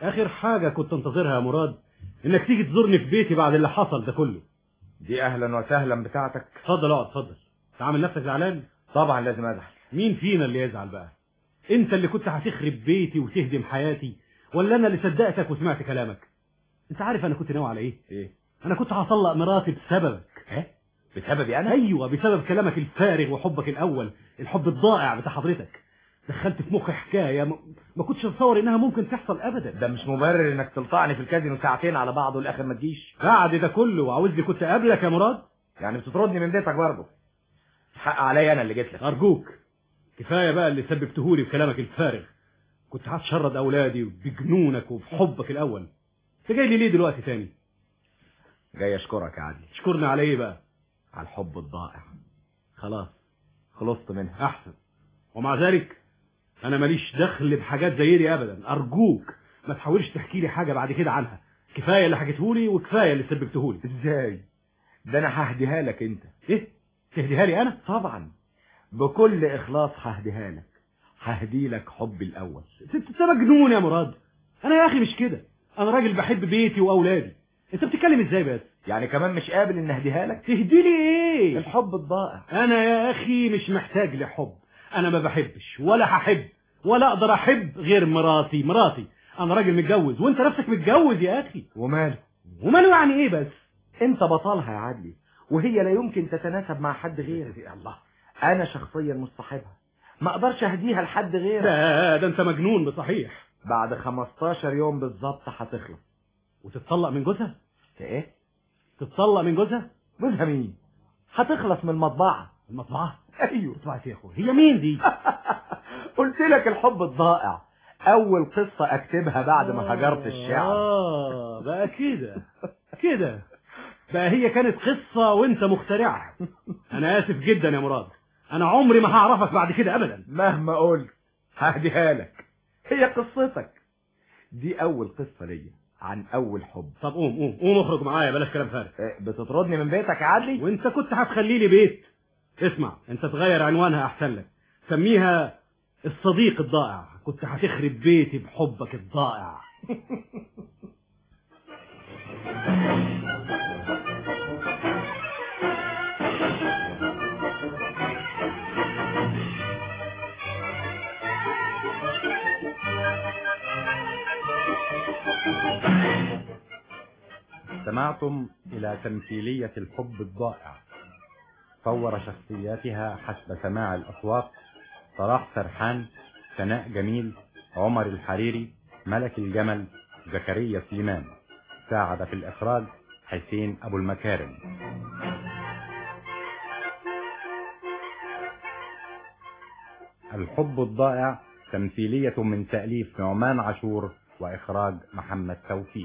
S7: اخر حاجة كنت انتظرها يا مراد انك تيجي تزورني في بيتي بعد اللي حصل ده كله.
S8: دي اهلا وسهلا بتاعتك.
S7: اتفضل اقعد اتفضل. تعمل نفسك زعلان؟
S8: طبعا لازم ازعل.
S7: مين فينا اللي يزعل بقى؟ انت اللي كنت هتخرب بيتي وتهدم حياتي، ولا انا اللي صدقتك وسمعت كلامك؟ انت عارف انا كنت ناوي على ايه؟
S8: ايه؟
S7: انا كنت هطلق مراتي بسببك.
S8: ها؟ بسببي انا؟
S7: ايوه بسبب كلامك الفارغ وحبك الاول، الحب الضائع بتاع حضرتك. دخلت في مخي حكايه ما كنتش اتصور انها ممكن تحصل ابدا.
S8: ده مش مبرر انك تلطعني في الكازينو ساعتين على بعض والاخر ما تجيش.
S7: بعد ده كله وعاوزني كنت اقابلك يا مراد؟
S8: يعني بتطردني من بيتك برضه؟ حق عليا انا اللي جيت لك.
S7: ارجوك كفايه بقى اللي سببتهولي بكلامك الفارغ. كنت هتشرد اولادي بجنونك وبحبك الاول. انت جاي لي ليه دلوقتي تاني؟
S8: جاي اشكرك يا عدلي.
S7: تشكرني على ايه بقى؟
S8: على الحب الضائع.
S7: خلاص
S8: خلصت منها.
S7: احسن. ومع ذلك انا ماليش دخل بحاجات زي دي ابدا. ارجوك ما تحاولش تحكي لي حاجه بعد كده عنها. كفايه اللي حكيتهولي وكفايه اللي سببتهولي.
S8: ازاي؟ ده انا ههديها لك انت.
S7: ايه؟ تهديها لي انا؟
S8: طبعا بكل اخلاص ههديها لك. ههدي لك حبي الاول.
S7: انت مجنون يا مراد. انا يا اخي مش كده. انا راجل بحب بيتي واولادي. انت بتتكلم ازاي بس؟
S8: يعني كمان مش قابل ان اهديها لك؟
S7: تهدي لي ايه؟
S8: الحب الضائع.
S7: انا يا اخي مش محتاج لحب. انا ما بحبش ولا هحب ولا اقدر احب غير مراتي. انا راجل متجوز وانت نفسك متجوز يا اخي. وماله يعني ايه بس؟
S8: انت بطلها يا عدلي وهي لا يمكن تتناسب مع حد غيرك.
S7: الله،
S8: انا شخصيا مصطحبها ما اقدرش اهديها لحد غيرك.
S7: ده انت مجنون بصحيح.
S8: بعد 15 يوم بالظبط هتخلص.
S7: وتتطلق من جوزها؟
S8: ايه؟
S7: تتطلق من جوزها؟
S8: جوزها مين؟ هتخلص من المطبعة.
S7: المطبعة؟
S8: ايوه.
S7: مطبعة يا اخويا. هي مين دي؟
S8: قلت لك الحب الضائع. اول قصة اكتبها بعد ما هجرت الشعر.
S7: بقى كده بقى هي كانت قصة وانت مخترعها. انا اسف جدا يا مراد. انا عمري ما هعرفك بعد كده ابدا.
S8: مهما قلت ههديها لك. هي قصتك دي اول قصة ليا عن اول حب.
S7: طب قوم اخرج معايا بلاش كلام فارغ.
S8: بتطردني من بيتك يا عدلي؟
S7: وانت كنت هتخلي لي بيت. اسمع انت تغير عنوانها احسن لك. سميها الصديق الضائع. كنت هتخرب بيتي بحبك الضائع.
S12: استمعتم إلى تمثيلية الحب الضائع. صور شخصياتها حسب سماع الأصوات: صلاح سرحان، سناء جميل، عمر الحريري، ملك الجمل، زكريا سليمان. ساعد في الإخراج حسين أبو المكارم. الحب الضائع تمثيلية من تأليف نعمان عاشور وإخراج محمد توفيق.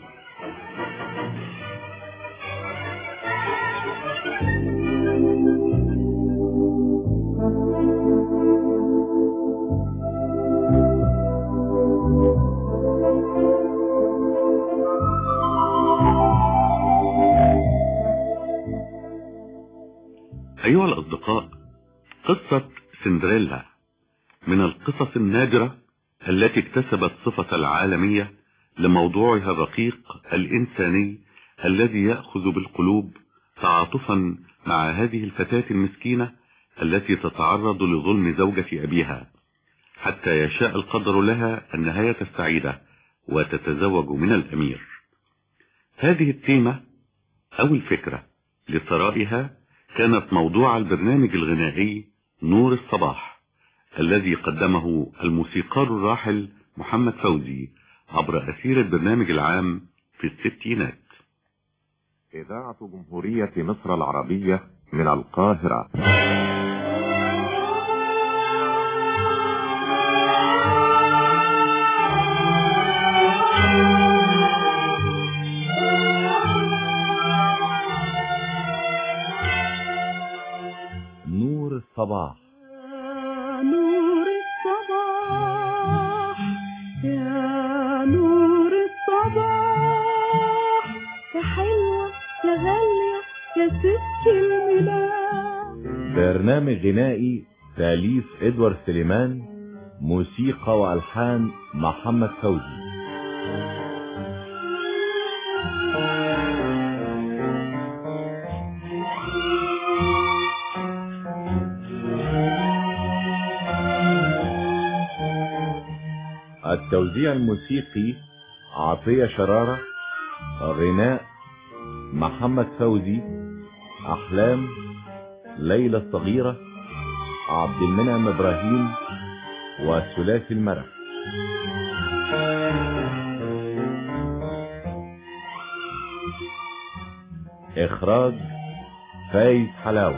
S3: أيها الأصدقاء، قصة سندريلا من القصص النادرة التي اكتسبت صفة العالمية لموضوعها الرقيق الإنساني الذي يأخذ بالقلوب تعاطفا مع هذه الفتاة المسكينة التي تتعرض لظلم زوجة أبيها حتى يشاء القدر لها النهاية السعيدة وتتزوج من الأمير. هذه التيمة أو الفكرة لثرائها كانت موضوع البرنامج الغنائي نور الصباح الذي قدمه الموسيقار الراحل محمد فوزي عبر أثير البرنامج العام في الستينات.
S13: إذاعة جمهورية مصر العربية من القاهرة.
S8: نور الصباح.
S4: نور الصباح يا نور الصباح، يا حلوة يا غالية يا ست الميلاد.
S5: برنامج غنائي تأليف إدوارد سليمان، موسيقى وألحان محمد فوزي. التوزيع الموسيقي عطية شرارة، غناء محمد فوزي، أحلام ليلى الصغيرة، عبد المنعم إبراهيم، وثلاثي المرح. إخراج فايز حلاوة.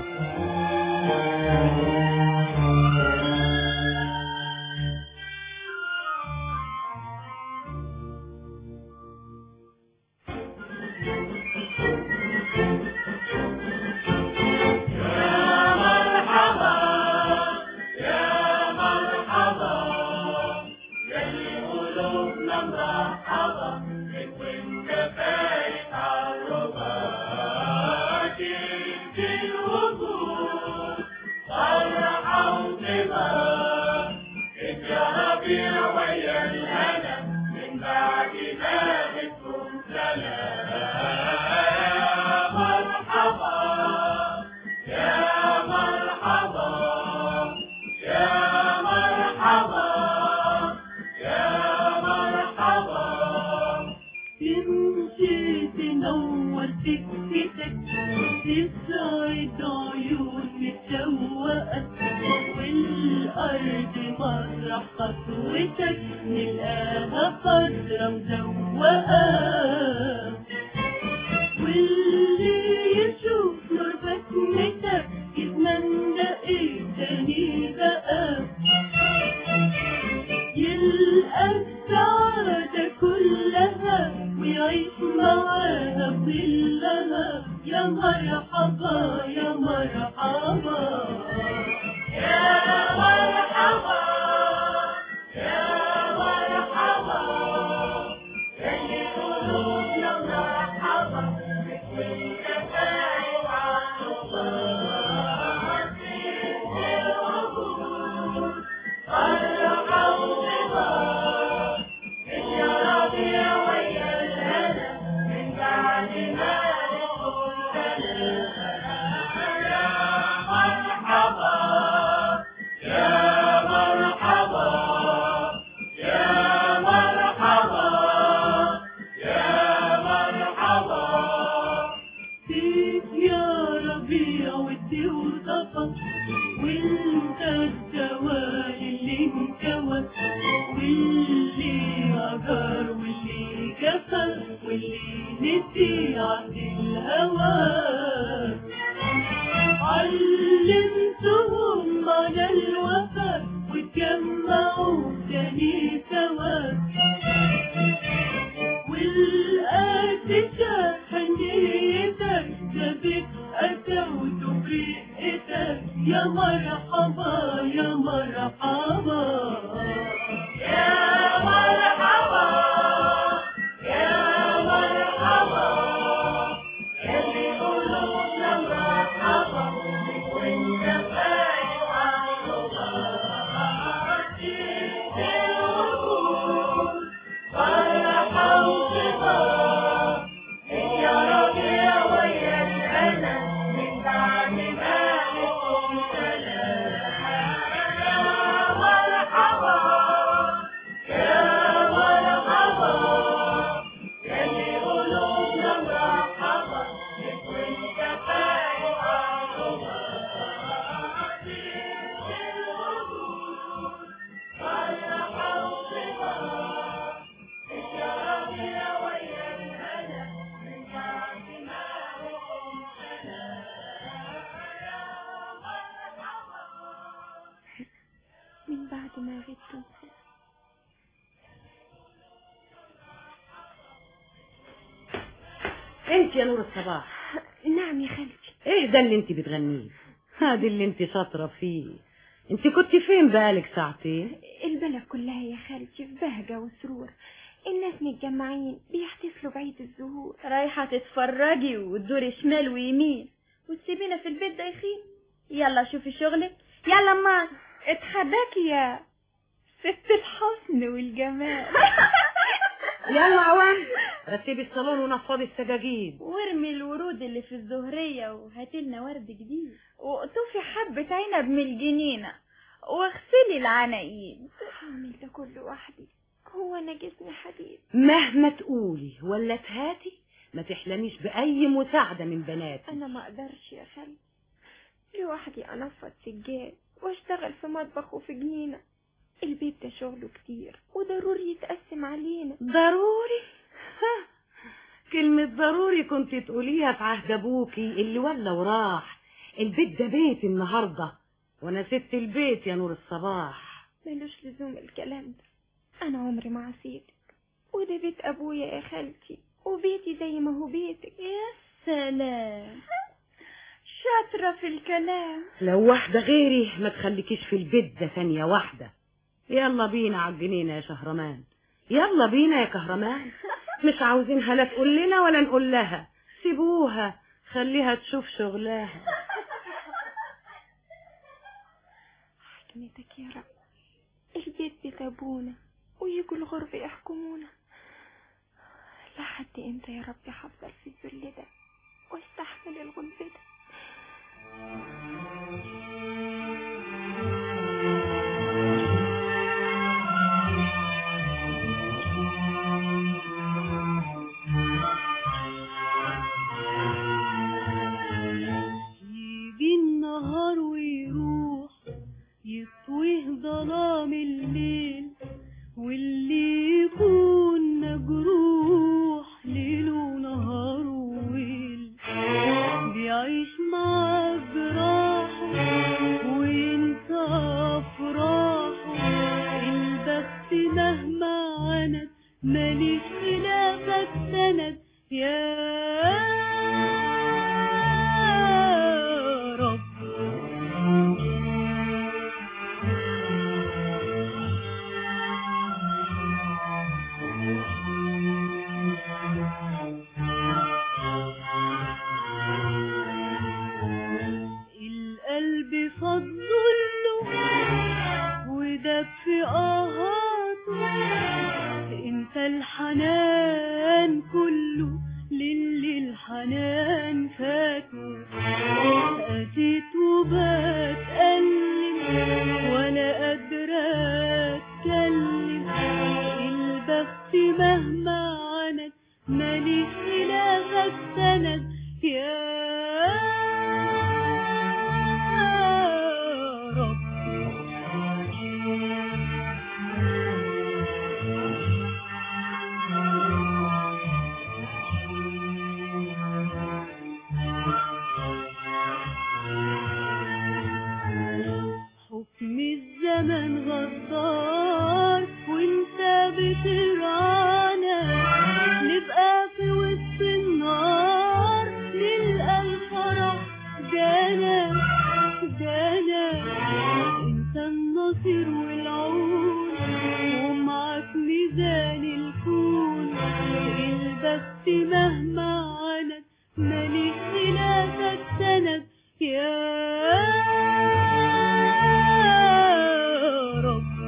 S6: انت يا نور الصباح.
S9: نعم يا خالتي.
S6: ايه ده اللي انت بتغنيه؟ هذا اللي انت شاطره فيه. انت كنت فين بقالك ساعتين؟
S9: البلد كلها يا خالتي في بهجه وسرور، الناس متجمعين بيحتفلوا بعيد الزهور.
S14: رايحه تتفرجي وتدوري شمال ويمين وتسيبينا في البيت دايخين؟ يلا شوفي شغلك. يلا ما
S1: اتحداكي يا ست الحسن والجمال.
S6: يلا عوام رتبي الصالون ونفضي السجاجيد
S14: وارمي الورود اللي في الزهرية وهاتلنا ورد جديد وقطفي حبة عنب من الجنينة واغسلي العناقيد.
S9: هعمل ده كله وحدي هو ناقصني حديد.
S6: مهما تقولي ولا تهاتي ما تحلميش بأي مساعدة من بناتي.
S9: أنا ما أقدرش يا خالي، لوحدي أنفض سجاد واشتغل في مطبخ وفي جنينة. البيت ده شغله كتير وضروري يتقسم علينا.
S6: ضروري؟ كلمة ضروري كنت تقوليها في عهد أبوكي اللي ولا وراح. البيت ده بيتي النهاردة وأنا ست البيت يا نور الصباح.
S9: ملوش لزوم الكلام ده، أنا عمري ما عصيتك، وده بيت أبويا يا خالتي وبيتي زي ما هو بيتك.
S14: يا سلام، شاطرة في الكلام.
S6: لو واحدة غيري ما تخليكيش في البيت ده ثانية واحدة. يلا بينا على الجنينة يا شهرمان، يلا بينا يا كهرمان. مش عاوزينها لا تقول لنا ولا نقول لها، سيبوها خليها تشوف شغلها.
S9: حكمتك يا رب، البيت بيت أبونا ويجوا الغرب يحكمونا. لحد امتى يا رب هفضل في الذل ده واستحمل الغلب ده؟
S4: يجي النهار ويروح يطويه ظلام الليل، واللي يكون مجروح ليل ونهار وويل، بيعيش مع جراحه وينسى أفراحه. البخت مهما عند ماليش خلافك سند يا رب. القلب فضله ودب في قهاته، انت الحنان كله للي الحنان فاته. أتيت وبتألم ولا قادرة أتكلم، البخت مهما عند ماليش خلافك سند يا رب. حكم الزمن غدار وانت بترعانا، نبقى في وسط النار نلقى الفرح جانا جانا. انت النصير والعون ومعك ميزان الكون، البخت مهما عند ماليش خلافك سند يا رب.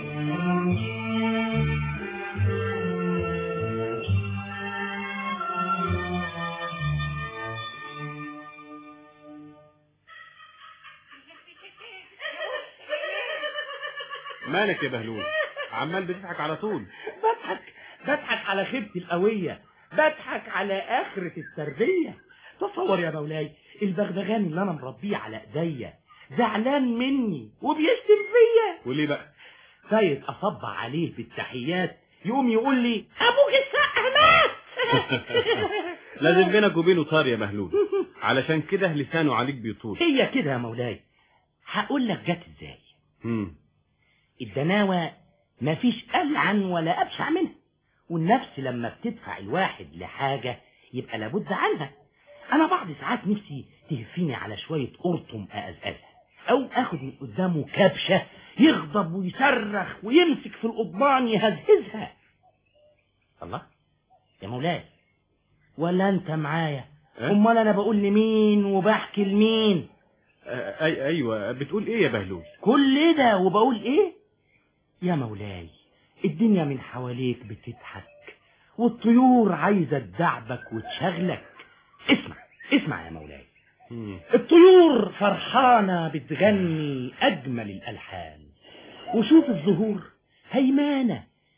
S11: مالك يا بهلول؟ عمال بتضحك على طول.
S15: بضحك على خيبتي القوية، بضحك على آخرة التربية. تصور يا مولاي البغبغان اللي أنا مربيه على إيديا زعلان مني وبيشتم فيا.
S11: وليه بقى؟
S15: فايت أصبع عليه بالتحيات يقوم يقول لي أبوك السقا مات.
S11: لازم بينك وبينه طار يا بهلول، علشان كده لسانه عليك بيطول.
S15: هي كده يا مولاي. هقول لك جت ازاي. الدناوة مفيش ألعن ولا أبشع منها، والنفس لما بتدفع الواحد لحاجة يبقى لابد عنها. أنا بعض ساعات نفسي تهفيني على شوية قرطم أقزقزها، أو أخد من قدامه كبشة يغضب ويصرخ ويمسك في القضبان يهزهزها. الله يا مولاي، ولا أنت معايا؟ أمال أنا بقول لمين وبحكي لمين؟
S11: أيوة، بتقول إيه يا بهلول؟
S15: كل ده وبقول إيه؟ يا مولاي الدنيا من حواليك بتضحك والطيور عايزة تدعبك وتشغلك. اسمع يا مولاي. الطيور فرحانة بتغني أجمل الألحان، وشوف الزهور هيمانة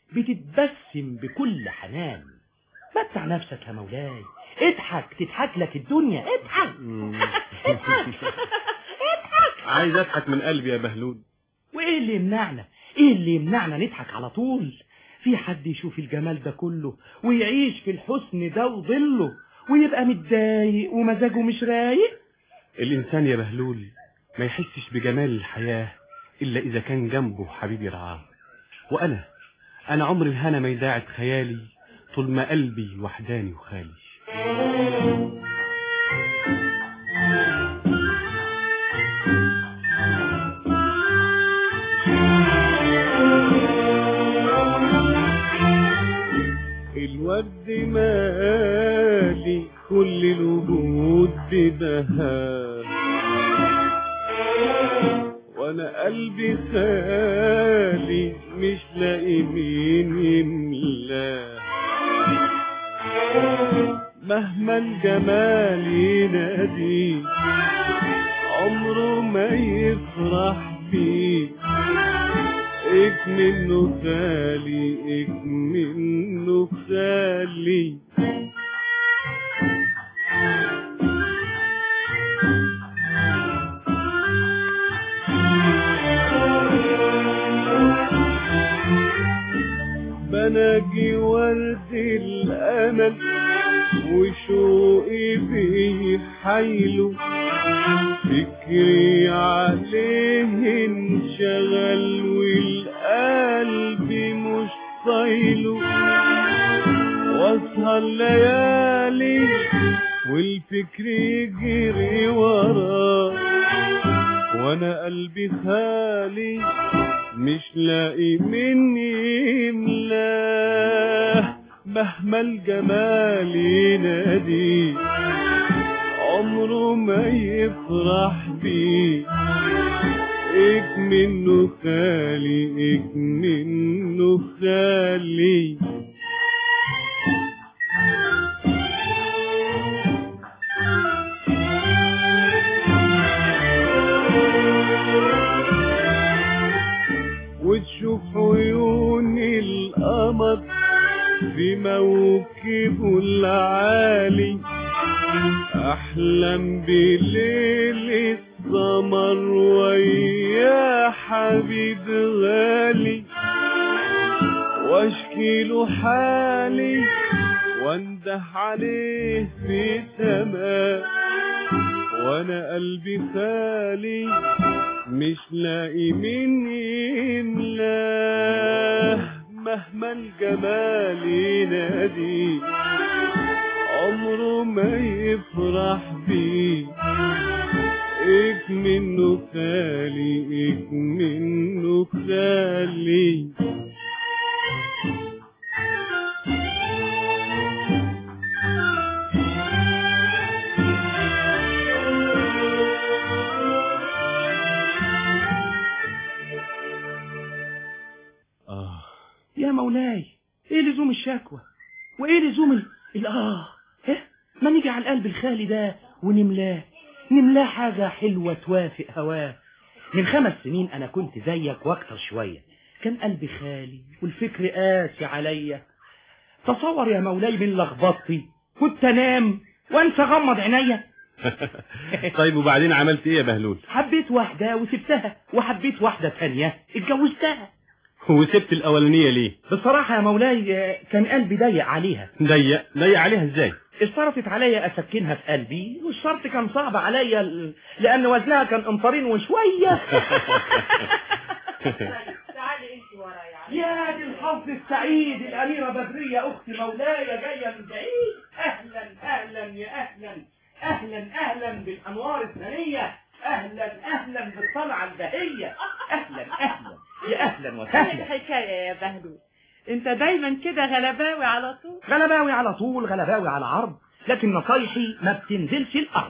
S15: بتتبسم بكل حنان. متع نفسك يا مولاي، اضحك تضحك لك الدنيا، اضحك. اضحك اضحك.
S11: عايز اضحك من قلبي يا بهلول.
S15: وايه اللي يمنعنا؟ ايه اللي يمنعنا نضحك على طول؟ في حد يشوف الجمال ده كله ويعيش في الحسن ده وظله ويبقى متضايق ومزاجه مش رايق؟
S11: الانسان يا بهلول ما يحسش بجمال الحياة الا اذا كان جنبه حبيب يرعاه. وانا عمر الهنا ما يداعب خيالي طول ما قلبي وحداني وخالي. الورد مالي كل الوجود ببهاء، وانا قلبي خالي مش لاقي مين يملاه. مهما الجمال ينادي عمره ما يفرح بيه. منه خالي منه خالي. بناجي ورد الأمل وشوقي فيه حيله، فكري عليه انشغل والقلب مش طايله. واسهر ليالي والفكر يجري وراه، وانا قلبي خالي مش لاقي مني يملاه. مهما الجمال ينادي عمره ما يفرح بيه. منه خالي منه خالي. وتشوف عيون القمر في موكبه العالي، احلم بليل السمر ويا حبيب غالي، واشكي له حالي وانده عليه في سماء، وانا قلبي خالي مش لاقي مين يملاه. مهما الجمال ينادي عمره ما يفرح بيه. منه خالي منه خالي.
S15: يا مولاي، ايه لزوم الشكوى وايه لزوم ما نيجي على القلب الخالي ده ونملاه حاجة حلوة توافق هواه. من 5 سنين انا كنت زيك واكتر شوية، كان قلبي خالي والفكر قاسي عليا. تصور يا مولاي من لخبطتي كنت انام وانسى غمض عينيا.
S11: طيب وبعدين عملت ايه يا بهلول؟
S15: حبيت واحدة وسبتها، وحبيت واحدة تانية اتجوزتها.
S11: وسبت الاولانية ليه؟
S15: بصراحة يا مولاي كان قلبي ضيق عليها.
S11: ضيق عليها ازاي؟
S15: اشترطت عليا اسكنها في قلبي، والشرط كان صعب عليا لان وزنها كان قنطرين وشوية.
S16: تعالي انت ورايا
S15: يا دي الحظ السعيد، الاميرة بدرية اخت مولاي جاية من بعيد. اهلا اهلا يا اهلا بالانوار الثانية، اهلا بالطلعة البهية. اهلا يا اهلا وسهلا.
S16: ايه الحكاية يا بهلول؟ انت دايما كده غلباوي على طول.
S15: غلباوي على عرض، لكن نصايحي ما بتنزلش الارض.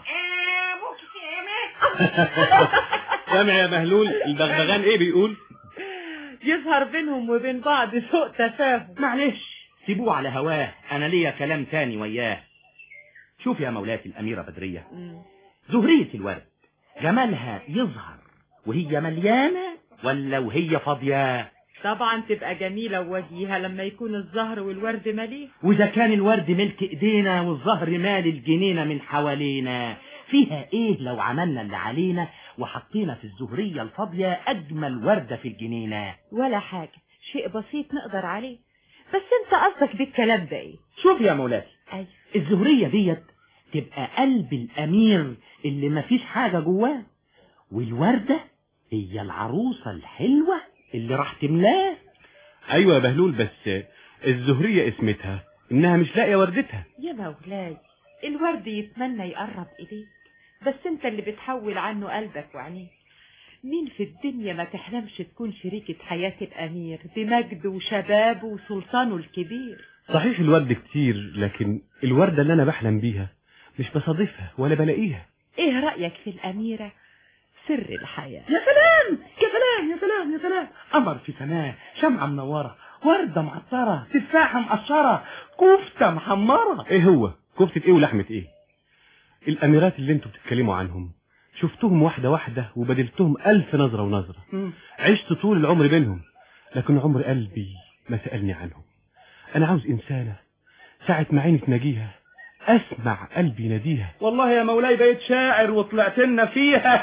S11: سامع يا بهلول البغبغان ايه بيقول؟
S16: يظهر بينهم وبين بعض سوء تفاهم.
S15: معلش سيبوه على هواه، انا ليا كلام تاني وياه. شوف يا مولاتي الاميرة بدرية، زهرية الورد جمالها يظهر وهي مليانة ولا وهي فاضية؟
S16: طبعا تبقى جميلة ووجيهة لما يكون الزهر والورد مليء.
S15: وإذا كان الورد ملك إيدينا والزهر مال الجنينة من حوالينا، فيها إيه لو عملنا اللي علينا وحطينا في الزهرية الفاضية أجمل وردة في الجنينة؟
S17: ولا حاجة، شيء بسيط نقدر عليه. بس انت قصدك بالكلام ده ايه؟
S15: شوف يا مولاتي،
S17: أيوة.
S15: الزهرية ديت تبقى قلب الأمير اللي مفيش حاجة جواه، والوردة هي العروسة الحلوة اللي راح تملاه.
S11: ايوه يا بهلول، بس الزهرية اسمتها انها مش لاقية وردتها.
S16: يا مولاي، الورد يتمنى يقرب إليك، بس انت اللي بتحول عنه قلبك وعينيك. مين في الدنيا ما تحلمش تكون شريكة حياة الأمير بمجده وشبابه وسلطانه الكبير؟
S11: صحيح الورد كتير، لكن الوردة اللي انا بحلم بيها مش بصادفها ولا بلاقيها.
S16: ايه رأيك في الأميرة سر الحياة؟
S15: يا سلام يا سلام يا سلام يا سلام، قمر في سماء، شمعة منورة، وردة معطرة، تفاحة مقشرة، كفتة محمرة.
S11: ايه هو كفتة ايه ولحمة ايه؟ الاميرات اللي انتوا بتتكلموا عنهم شفتهم واحدة واحدة وبدلتهم 1000 نظرة ونظرة. عشت طول العمر بينهم، لكن عمر قلبي ما سألني عنهم. انا عاوز انسانة ساعة ما عيني تناجيها اسمع قلبي يناديها.
S15: والله يا مولاي بقيت شاعر وطلعت لنا فيها.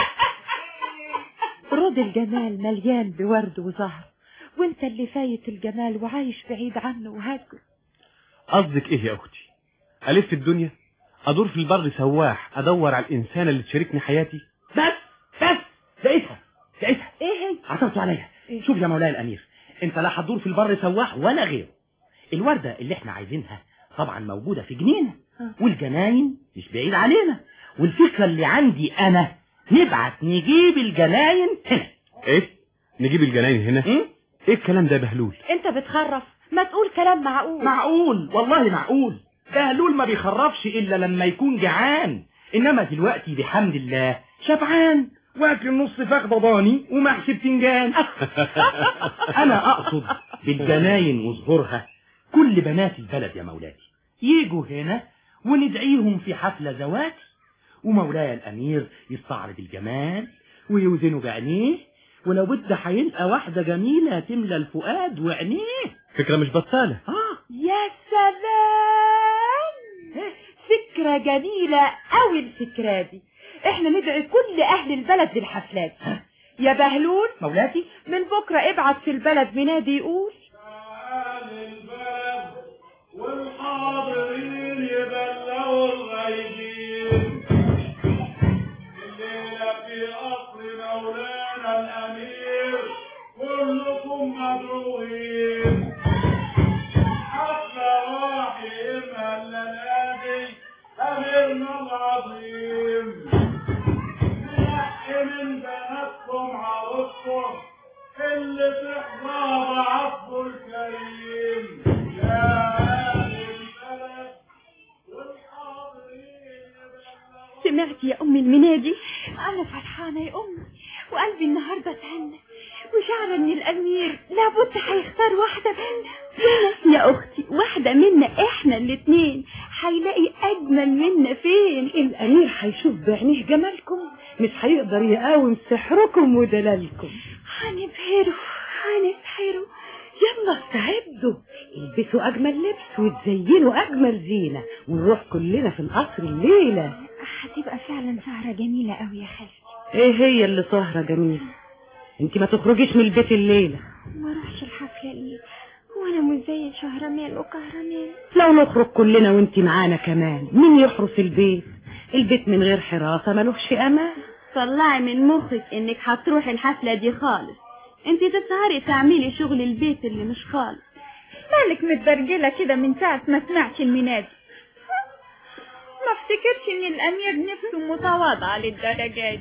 S16: رود الجمال مليان بورد وزهر، وانت اللي فايت الجمال وعايش بعيد عنه وهاجر.
S11: قصدك ايه يا اختي؟ الف الدنيا ادور في البر سواح ادور على الانسانة اللي تشاركني حياتي؟
S15: بس لقيتها
S16: ايه هي؟
S15: عثرتوا عليها. شوف يا مولاي الامير، انت لا هتدور في البر سواح ولا غيره. الوردة اللي احنا عايزينها طبعا موجودة في جنينة، والجناين مش بعيد علينا، والفكرة اللي عندي انا نبعت نجيب الجناين هنا.
S11: ايه نجيب الجناين هنا؟ ايه الكلام ده يا بهلول؟
S16: انت بتخرف، ما تقول كلام معقول.
S15: معقول والله معقول. بهلول ما بيخرفش الا لما يكون جعان، انما دلوقتي بحمد الله شبعان، واكل نص فخ ضاني ومحشي بتنجان. انا اقصد بالجناين وظهورها كل بنات البلد يا مولاتي يجوا هنا وندعيهم في حفلة زواج، ومولاي الامير يستعرض الجمال ويوزنه بعينيه، ولو بده هيلقى واحدة جميلة تملى الفؤاد وعينيه.
S11: فكرة مش بطالة.
S16: يا سلام، فكرة جميلة قوي الفكرة دي. احنا ندعي كل اهل البلد للحفلات. يا بهلول
S15: مولاتي،
S16: من بكرة ابعت في البلد منادي يقول
S18: اهل البلد والحاضرين يبلغوا الغايبين الليلة في قصر مولانا الامير كلكم مدعوين. حفلة راح يمهل لنادي اميرنا العظيم، نحكي من بناتكم عروسكم اللي تحظى بعفو الكريم. يا اهل البلد والحاضرين
S14: سمعت يا أمي المنادي؟ أنا فرحانة يا أمي، وقلبي النهاردة تهنى، وشعر إن الأمير لابد هيختار واحدة منا. يا أختي واحدة منا إحنا الاتنين، هيلاقي أجمل منا فين؟
S6: الأمير هيشوف بعينيه جمالكم، مش هيقدر يقاوم سحركم ودلالكم.
S14: هنبهره.
S6: يلا استعدوا، البسوا أجمل لبس وتزينوا أجمل زينة، ونروح كلنا في القصر الليلة.
S14: هتبقى فعلا سهرة جميلة قوي يا خالتي.
S6: ايه هي اللي سهرة جميلة؟ انت ما تخرجيش من البيت الليلة.
S14: ما اروحش الحفلة ليه؟ وانا مش زي شهرمان وكهرمان.
S6: لو نخرج كلنا وانت معانا كمان، مين يحرس البيت؟ البيت من غير حراسة ملوش امان.
S14: طلعي من مخك انك هتروحي الحفلة دي خالص، انت تسهري تعملي شغل البيت اللي مش خالص. مالك متبرجلة كده من ساعة ما سمعتش المنادي؟ ما افتكرش ان الامير نفسه متواضعة للدرجات.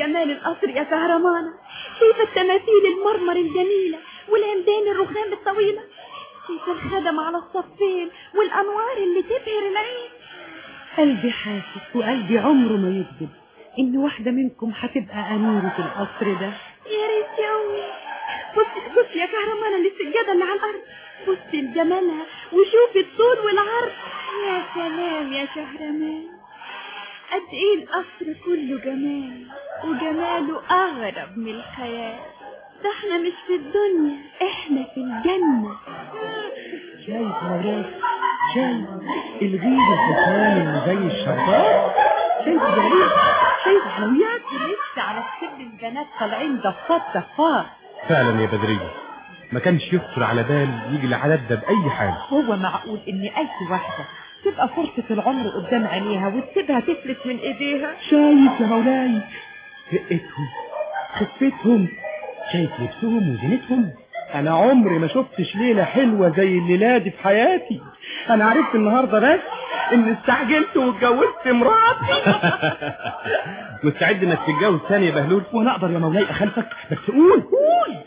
S14: جمال القصر يا كهرمانة، شايفة التماثيل المرمر الجميلة والعمدان الرخام الطويلة، شايفة الخدم على الصفين والأنوار اللي تبهر العين.
S19: قلبي حاسس وقلبي عمره ما يكذب إن واحدة منكم هتبقى أميرة القصر ده.
S14: يا ريت يا أمي. بصي يا كهرمانة للسجادة اللي على الأرض، بصي لجمالها وشوفي الطول والعرض. يا سلام يا شهرمان، قد ايه القصر كله جمال، وجماله أغرب من الخيال. ده احنا مش في الدنيا، احنا في الجنة.
S20: شايف مولاك؟ شايف الغير الحسان اللي زي الشرطات؟ شايف جميل؟ شايف حلويات؟
S16: لسه على السن البنات طالعين دفات دفات.
S7: فعلا يا بدرية، ما كانش يخطر على بال يجي العدد ده بأي حاجة.
S16: هو معقول ان اي واحدة تبقى فرصة العمر قدام عينيها وتسيبها تفلت من ايديها؟
S20: شايف يا مولاي رقتهم، خفتهم، شايف لبسهم وزينتهم. انا عمري ما شفتش ليلة حلوة زي الليلة دي في حياتي. انا عرفت النهاردة بس ان استعجلت واتجوزت مراتي.
S7: مستعد انك تتجوز ثاني يا بهلول؟
S20: وانا اقدر يا مولاي اخلفك، بس قول قول.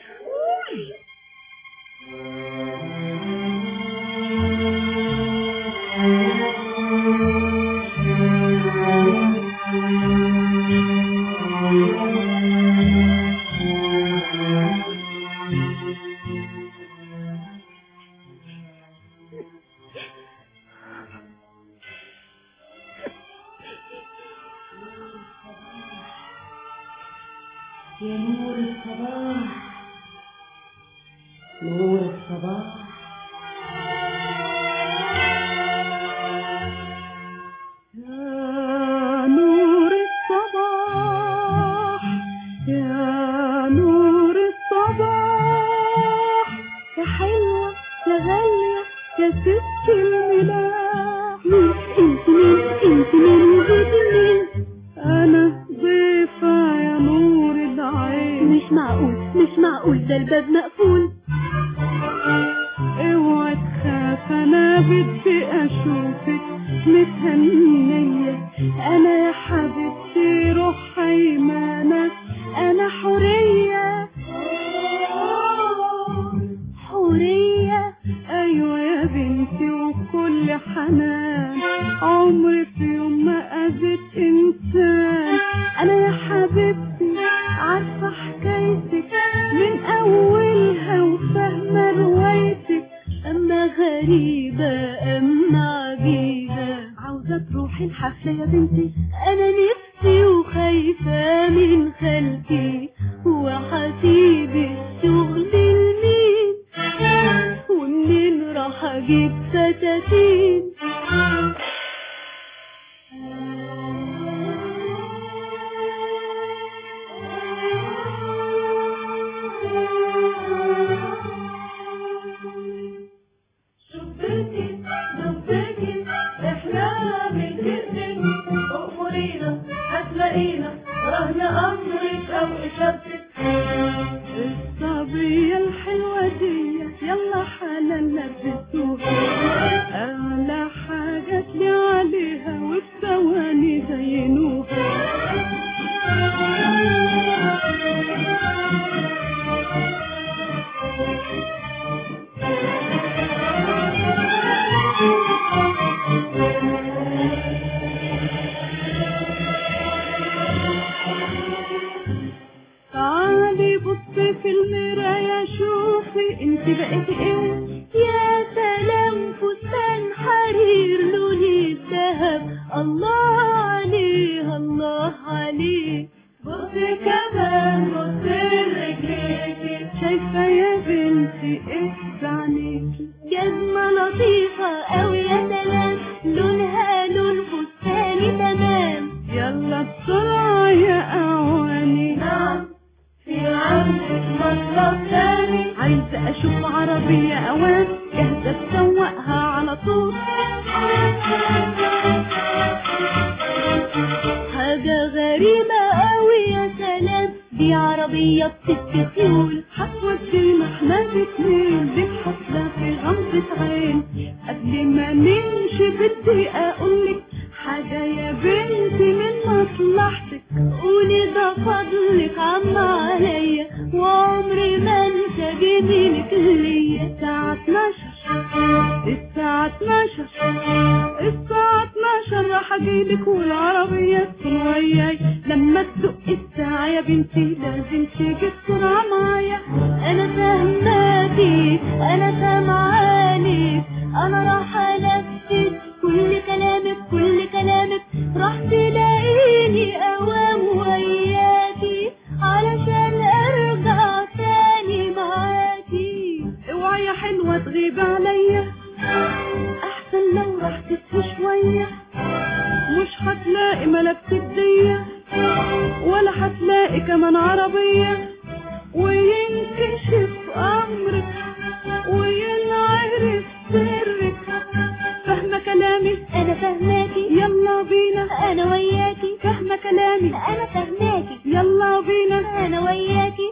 S19: يا نور الصباح، نور الصباح،
S4: يا نور الصباح، يا نور الصباح، يا حلوة يا غالية يا ست الملاح. انت مين انت مين وجيت منين؟ انا ضيفة يا نور العين. مش معقول ده الباب مقفول. اوعى تخاف انا بدي اشوفك متهنية. انا يا حبيبتي روح حيمانة، انا حورية حورية. ايوه يا بنتي وكل حنان، عمري في يوم ما اذيت انسان. انا يا حبيبتي عارفة حكايتك من اولها وفاهمة روايتك، اما غريبة اما عجيبة. عاوزة تروحي الحفلة يا بنتي، انا نفسي وخايفة من خلقي، وحسيب الشغل لمين ومنين راح اجيب فتاتين. الصبية الحلوة دي يلا حالا لبسوها، أغلى حاجات لي عليها وفي ثواني زينوها. تعالي بصي في المراية شوفي انت بقيتي ايه. يا سلام فستان حرير لوني الذهب، الله عليه الله عليه. بصي كمان بصي لرجليكي، شايفة يا بنتي ايه بعينيكي. جزمة لطيفة اوي يا سلام، لونها لون فستاني تمام. يلا بسرعة يا اعواني، نعم في عندك مطلب تاني. عايزة اشوف عربية اوان جاهزة تسوقها على طول. حاجة غريبة اوي يا سلام، دي عربية بست خيول. هتودينا احنا الاتنين دي حفلة في غمضة عين. قبل ما نمشي بدي اقولك حاجة يا بنتي من مصلحتك، قولي ده فضلك عم عليا وعمري ما انسى جميلك ليا. الساعة 12 راح اجيلك والعربية تكون وياي. لما تدق الساعة يا بنتي لازم تيجي بسرعة معايا. انا فاهماكي انا سامعاني انا راح انفذ كل كلامك راح تلاقيني اوام وياكي علشان ارجع تاني معاكي. اوعي يا حلوة تغيب عليا احسن لو رحت شوية. مش هتلاقي ملابس جدية ولا هتلاقي كمان عربية وينكشف امرك وينعرف سرك. فاهمة كلامي انا فاهماكي يلا بينا انا وياكي. فاهمة كلامي انا فاهماكي يلا بينا انا وياكي.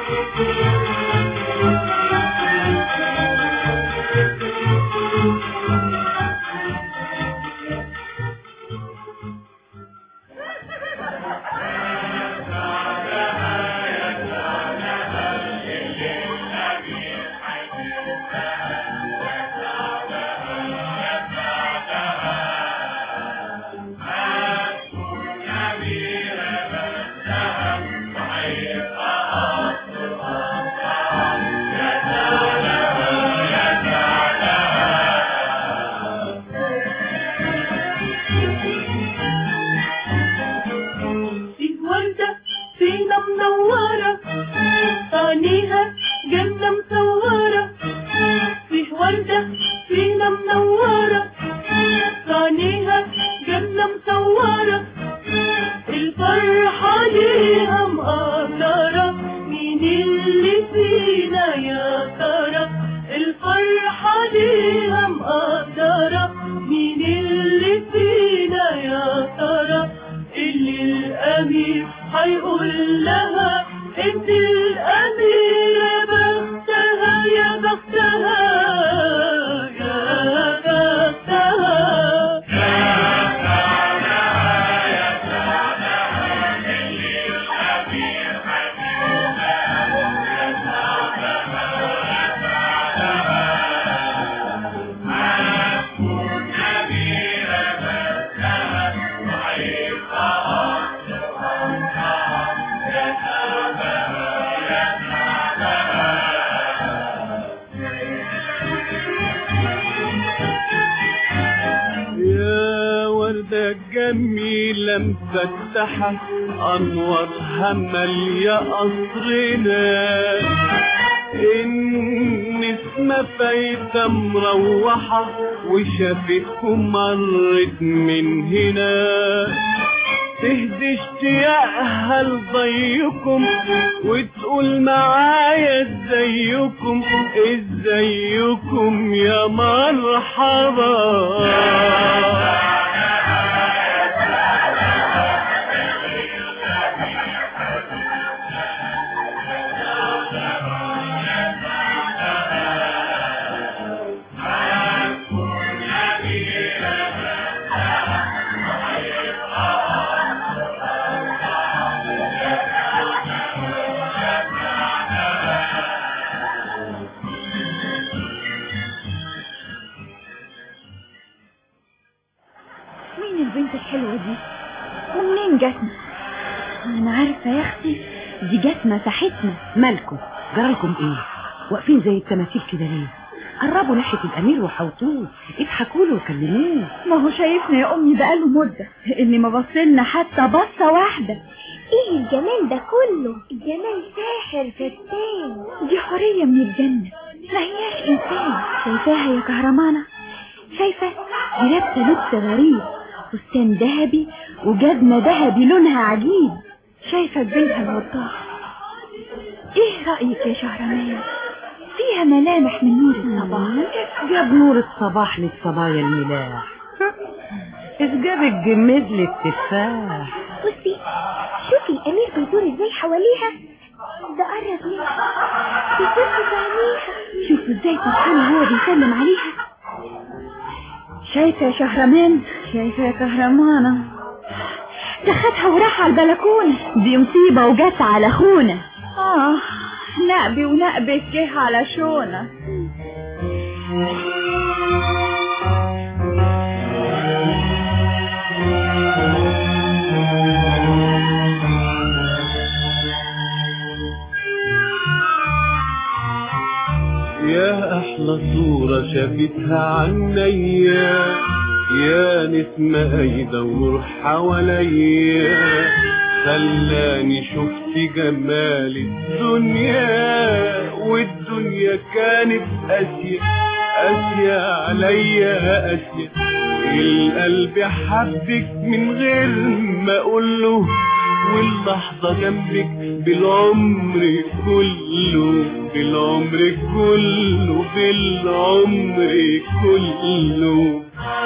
S18: جميلة مفتحة أنوارها مالية قصرنا. النسمة فايتة مروحة وشافتكم مرت من هنا. تهدي اشتياقها لضيكم وتقول معايا ازيكم ازيكم يا مرحبا.
S1: الحلوة دي ومنين جاتنا؟ انا عارفة يا اختي دي جاتنا ساحتنا.
S19: مالكم جرالكم ايه؟ واقفين زي التماثيل كده ليه؟ قربوا ناحية الامير وحوطوه اضحكوا له وكلموه.
S1: ما هو شايفنا يا امي بقاله مدة اللي ما بصلنا حتى بصة واحدة.
S9: ايه الجمال ده كله؟ الجمال ساحر فتان.
S1: دي حورية من الجنة ما هياش انسان. شايفاها يا كهرمانة؟ شايفة دي لابسة لبس غريب، فستان ذهبي وجزمة ذهبي لونها عجيب. شايفة جبينها الوضاح. ايه رأيك يا شهرمان؟ فيها ملامح من نور الصباح.
S19: جاب نور الصباح للصبايا الملاح. جاب الجميز للتفاح.
S9: بصي شوفي الامير بيدور ازاي حواليها. ده قرب ليها بيبص في عينيها.
S1: شوفوا ازاي فرحان هو بيسلم عليها. شايفة يا شهرمان؟ شايفة يا كهرمانة؟ ده خدها وراح على البلكونة. دي مصيبة وجت على اخونا. نقبي ونقبك جه على شونا.
S18: يا أحلى صورة شافتها عنيا، يا نسمة أيضا ونور حواليا، خلاني شفت جمال الدنيا، والدنيا كانت قاسية قاسية عليا قاسية. القلب حبك من غير ما أقوله، واللحظة جنبك بالعمر كله، بالعمر كله، بالعمر كله.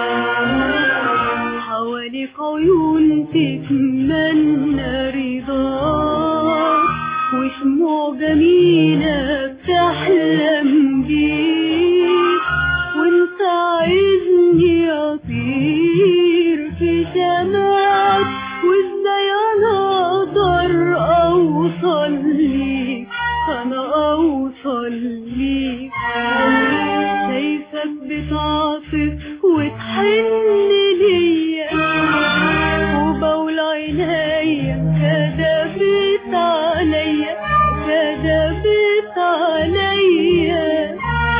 S4: حواليك عيون تتمنى رضاك، وشموع جميلة بتحلم بيك، وانت عايزني اطير في سماك، وازاي انا اقدر اوصل ليك، انا اوصل ليك. شايفك بتعطف وتحن ليا، وبقول عينيا كدبت عليا، كدبت عليا.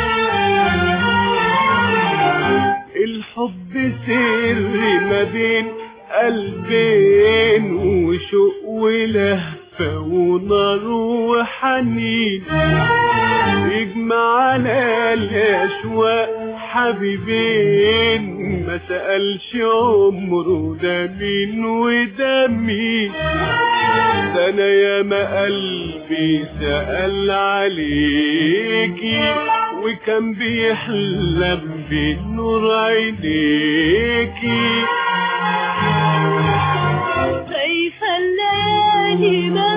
S18: الحب سر ما بين قلبين، وشوق ولهفة ونار وحنين، يجمعنا الأشواق حبيبين، ما سألش عمره ده مين وده مين. ده أنا ياما قلبي سأل عليكي، وكان بيحلم بنور عينيكي.
S4: شايفة الليالي ما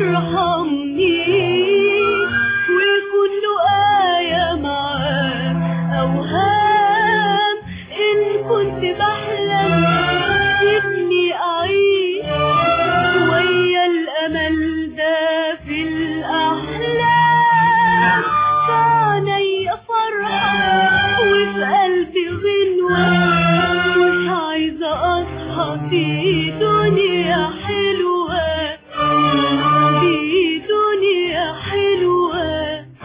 S4: ترحمنيش، وكل آية معاك أوهام. إن كنت بحلم سيبني أعيش ويا الأمل ده في الأحلام. فعني فرحة وفي قلبي غنوة، مش عايزة أصحى في دنيا حلوة، في دنيا حلوة.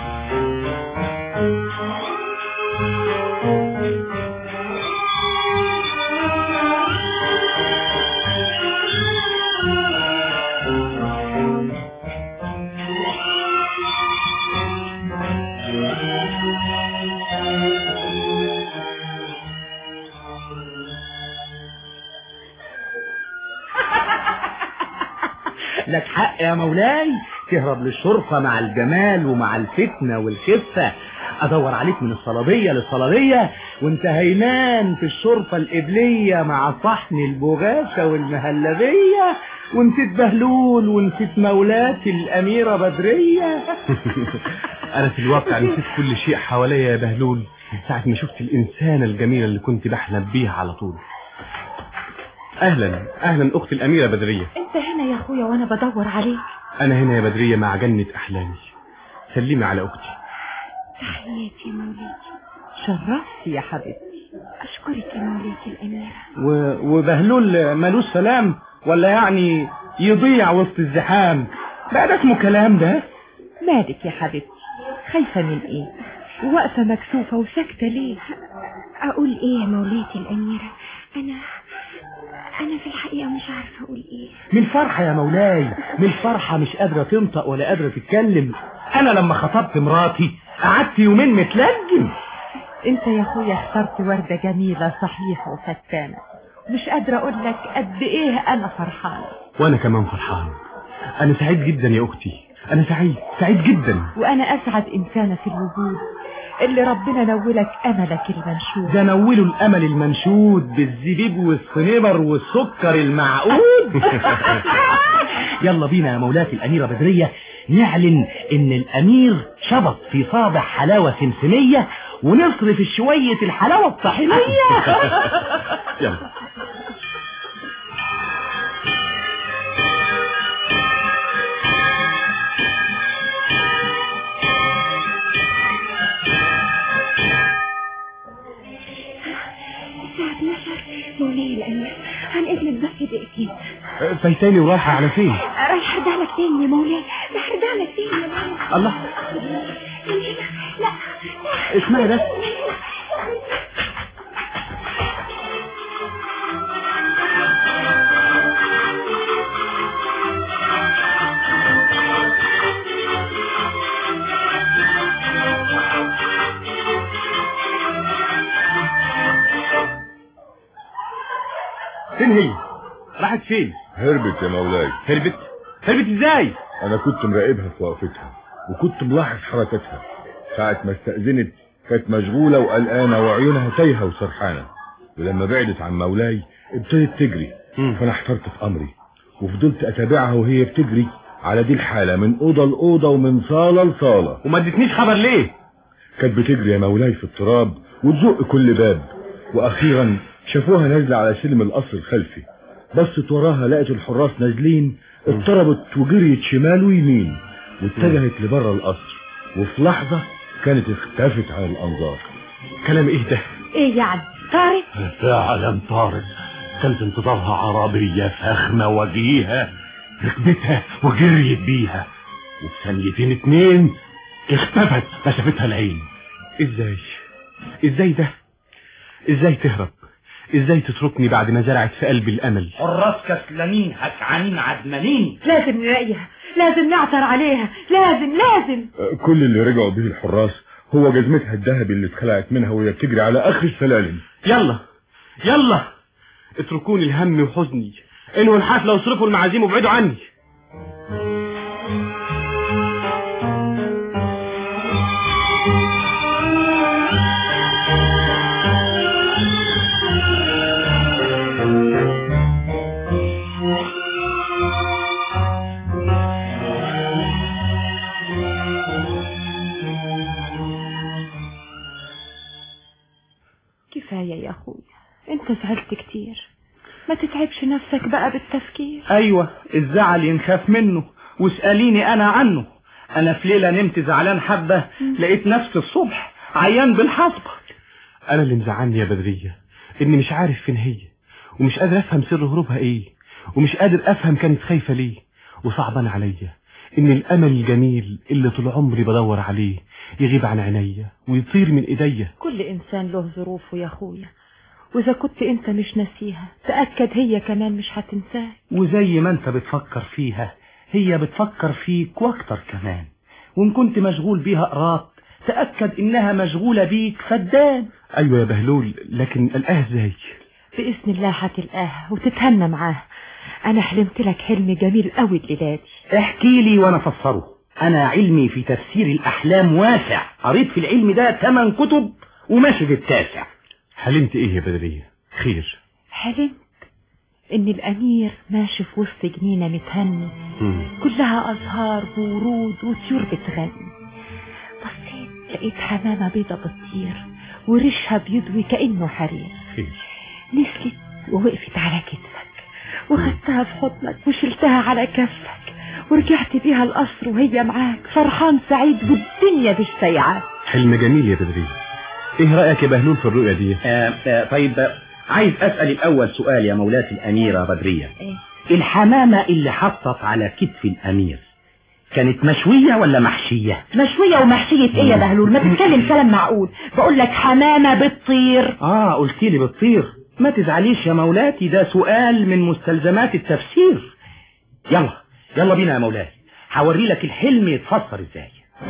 S15: لك حق يا مولاي، تهرب للشرطة مع الجمال ومع الفتنة والخفة. ادور عليك من الصلابية للصلابية، وانت هينان في الشرطة القبلية مع صحن البغاشة والمهلبية، ونسيت بهلول ونسيت مولاتي الأميرة بدرية.
S20: أنا في الواقع نسيت كل شيء حواليا يا بهلول، ساعة ما شفت الإنسانة الجميلة اللي كنت بحلم بيها على طول. أهلا أهلا أختي الأميرة بدرية.
S17: انت هنا يا أخويا وأنا بدور عليك.
S20: أنا هنا يا بدرية مع جنة أحلامي. سلمي على أختي.
S9: تحياتي يا مولاتي.
S17: شرفتي يا حبيبتي.
S9: أشكرك يا مولاتي الأميرة.
S20: وبهلول مالوش سلام ولا يعني يضيع وسط الزحام؟ بقى ده اسمه كلام ده؟
S17: مالك يا حبيبتي، خايفة من ايه؟ وواقفة مكسوفة وساكتة ليه؟
S9: أقول ايه يا مولاتي الأميرة؟ أنا في الحقيقة مش عارفة أقول ايه.
S15: من الفرحة يا مولاي، من الفرحة مش قادرة تنطق ولا قادرة تتكلم. أنا لما خطبت مراتي قعدت يومين متلجم.
S17: انت يا أخويا اخترت وردة جميلة صحيحة وفتانة، مش قادرة أقول لك قد ايه أنا فرحانة.
S20: وأنا كمان فرحان. أنا سعيد جدا يا أختي، أنا سعيد جدا.
S17: وأنا أسعد إنسانة في الوجود اللي ربنا نولك أملك المنشود.
S15: ده نولوا الأمل المنشود بالزبيب والصنبر والسكر المعقود. يلا بينا يا مولاتي الأميرة بدرية نعلن إن الأمير شبط في صابع حلاوة سمسمية، ونصرف شوية الحلاوة الطحينية.
S20: يلا.
S1: الساعة 12. مولاي الأمير هنقابلك بس دقيقتين.
S20: فايتاني ورايحة على فين؟
S1: رايح ارجع لك تاني يا مولاي، رايح ارجع لك تاني يا مولاي.
S20: الله،
S1: لا
S20: اسمعي بس. فين هي؟ راحت فين؟
S5: هربت يا مولاي.
S20: هربت ازاي؟
S5: انا كنت مراقبها في وقفتها وكنت ملاحظ حركتها. ساعة ما استأذنت كانت مشغولة وقلقانة وعيونها تايهة وسرحانة، ولما بعدت عن مولاي ابتدت تجري. فانا احترت في امري وفضلت اتابعها وهي بتجري على دي الحالة من اوضة لاوضة ومن صالة لصالة.
S20: وما ادتنيش خبر ليه؟
S5: كانت بتجري يا مولاي في التراب وتزق كل باب، واخيرا شافوها نازلة على سلم القصر الخلفي. بصت وراها لقت الحراس نازلين، اضطربت وجريت شمال ويمين واتجهت لبره القصر، وفي لحظة كانت اختفت عن الانظار.
S20: كلام ايه ده؟
S1: ايه يعني؟ طارت؟
S20: فعلا طارت. كانت انتظارها عربية فخمة وجيهة، ركبتها وجريت بيها، وفي ثانيتين 2 اختفت ما شافتها العين. ازاي ده؟ ازاي تهرب؟ ازاي تتركني بعد ما زرعت في قلبي الامل؟
S15: حراس كسلانين هكعانين عدمانين.
S1: لازم نلاقيها، لازم نعثر عليها، لازم.
S5: كل اللي رجعوا به الحراس هو جزمتها الذهبي اللي اتخلعت منها وهي بتجري على اخر السلالم.
S20: يلا اتركوني الهم وحزني، انهوا الحفله واصرفوا المعازيم وابعدوا عني.
S17: كفاية يا أخويا، أنت زعلت كتير، ما تتعبش نفسك بقى بالتفكير.
S20: أيوة، الزعل ينخاف منه، واسأليني أنا عنه. أنا في ليلة نمت زعلان حبة، لقيت نفسي الصبح عيان بالحصبة. أنا اللي مزعلني يا بدرية إني مش عارف فين هي، ومش قادر أفهم سر هروبها إيه، ومش قادر أفهم كانت خايفة ليه. وصعبان عليا إن الأمل الجميل اللي طول عمري بدور عليه يغيب عن عينيا ويطير من إيديا.
S17: كل إنسان له ظروفه يا أخويا، وإذا كنت أنت مش ناسيها تأكد هي كمان مش هتنساك.
S15: وزي ما أنت بتفكر فيها هي بتفكر فيك واكتر كمان، وإن كنت مشغول بيها قراط تأكد إنها مشغولة بيك فدان.
S20: أيوة يا بهلول، لكن ألقاها إزاي؟
S17: بإذن الله هتلقاها وتتهنى معاها. أنا حلمت لك حلم جميل قوي الليلة دي.
S15: احكي لي وأنا أفسره. أنا علمي في تفسير الأحلام واسع، قريت في العلم ده 8 كتب وماشي في التاسع.
S20: حلمت إيه يا بدرية؟ خير.
S17: حلمت إن الأمير ماشي في وسط جنينة متهني كلها أزهار وورود وطيور بتغني. بصيت لقيت حمامة بيضة بتطير وريشها بيضوي كأنه حرير. نزلت ووقفت على كتفك وخدتها في حضنك وشلتها على كفك ورجعت بيها القصر وهي معاك فرحان سعيد والدنيا مش سايعاك.
S20: حلم جميل يا بدرية. ايه رأيك يا بهلول في الرؤية دي؟
S15: طيب عايز أسأل الأول سؤال يا مولاتي الأميرة بدرية. الحمامة اللي حطت على كتف الأمير كانت مشوية ولا محشية؟
S17: مشوية ومحشية ايه يا بهلول؟ ما تتكلم كلام معقول. بقول لك حمامة بتطير.
S15: قلت لي بتطير. ما تزعليش يا مولاتي، ده سؤال من مستلزمات التفسير. يلا بينا يا مولاتي، هوري لك الحلم يتفسر ازاي.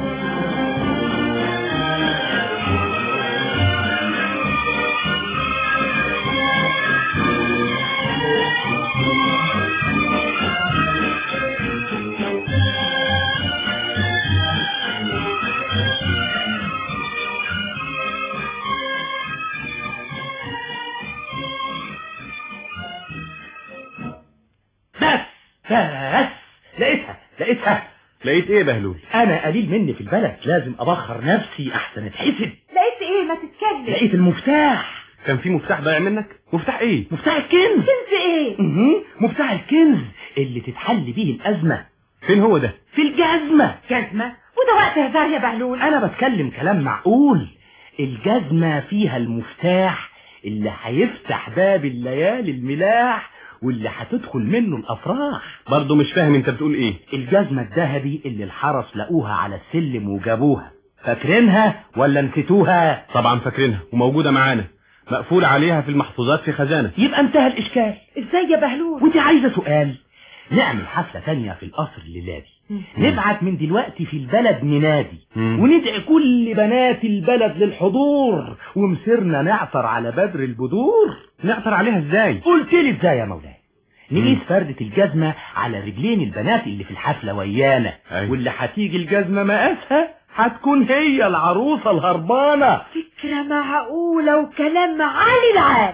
S15: بس لقيتها.
S20: لقيت ايه يا بهلول؟
S15: انا قليل مني في البلد، لازم ابخر نفسي احسن اتحسب.
S1: لقيت ايه؟ ما تتكلم.
S15: لقيت المفتاح.
S20: كان في مفتاح ضايع منك؟ مفتاح ايه؟
S15: مفتاح الكنز.
S1: كنز ايه؟
S15: مفتاح الكنز اللي تتحل بيه الازمة.
S20: فين هو ده؟
S15: في الجزمة.
S1: جزمة؟ وده وقت هزار يا بهلول.
S15: انا بتكلم كلام معقول. الجزمة فيها المفتاح اللي هيفتح باب الليالي الملاح واللي هتدخل منه الافراح.
S11: برضه مش فاهم انت بتقول ايه.
S15: الجزمة الذهبي اللي الحرس لقوها على السلم وجابوها، فاكرينها ولا نسيتوها؟
S11: طبعا فاكرينها وموجودة معانا، مقفول عليها في المحفوظات في خزانة.
S15: يبقى انتهى الاشكال.
S19: ازاي يا بهلول؟
S15: ودي عايزة سؤال. نعمل حفلة تانية في القصر الليلادي، نبعت من دلوقتي في البلد ننادي وندعي كل بنات البلد للحضور، ومسيرنا نعثر على بدر البدور.
S11: نعثر عليها ازاي؟
S15: قلت لي ازاي يا مولاي؟ نقيس فردة الجزمة على رجلين البنات اللي في الحفلة ويانا، واللي هتيجي الجزمة مقاسها هتكون هي العروسة الهربانة.
S17: فكرة معقولة وكلام عالي العال.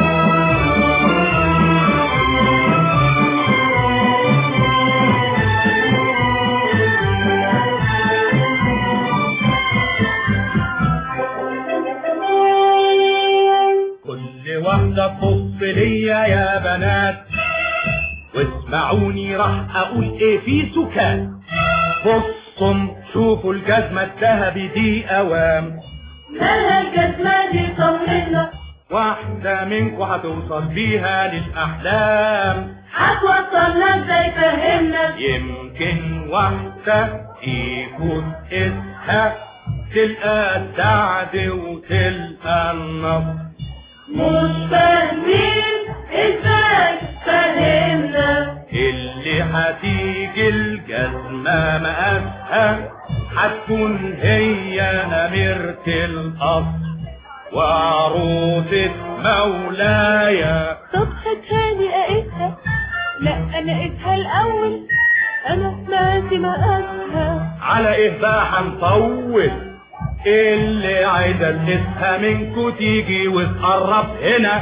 S18: كل واحدة تبص ليا يا بنات، واسمعوني راح اقول ايه في سكات. بصوا شوفوا الجزمة الذهبي دي اوام،
S4: مالها الجزمة دي طمنا،
S18: واحدة منكم هتوصل بيها للأحلام.
S4: هتوصلنا ازاي فهمنا؟
S18: يمكن واحدة يكون اسمها تلقى السعد وتلقى النصر.
S4: مش فاهمين ازاي فهمنا؟
S18: اللي هتيجي الجزمة مقاسها هتكون هي أميرة القصر وعروسة مولايا.
S4: طب هاتهاني اقيسها. لا انا اقيسها الاول، انا مقاسي مقاسها.
S18: على ايه بقى هنطول؟ اللي عايزة تقيسها منكو تيجي وتقرب هنا.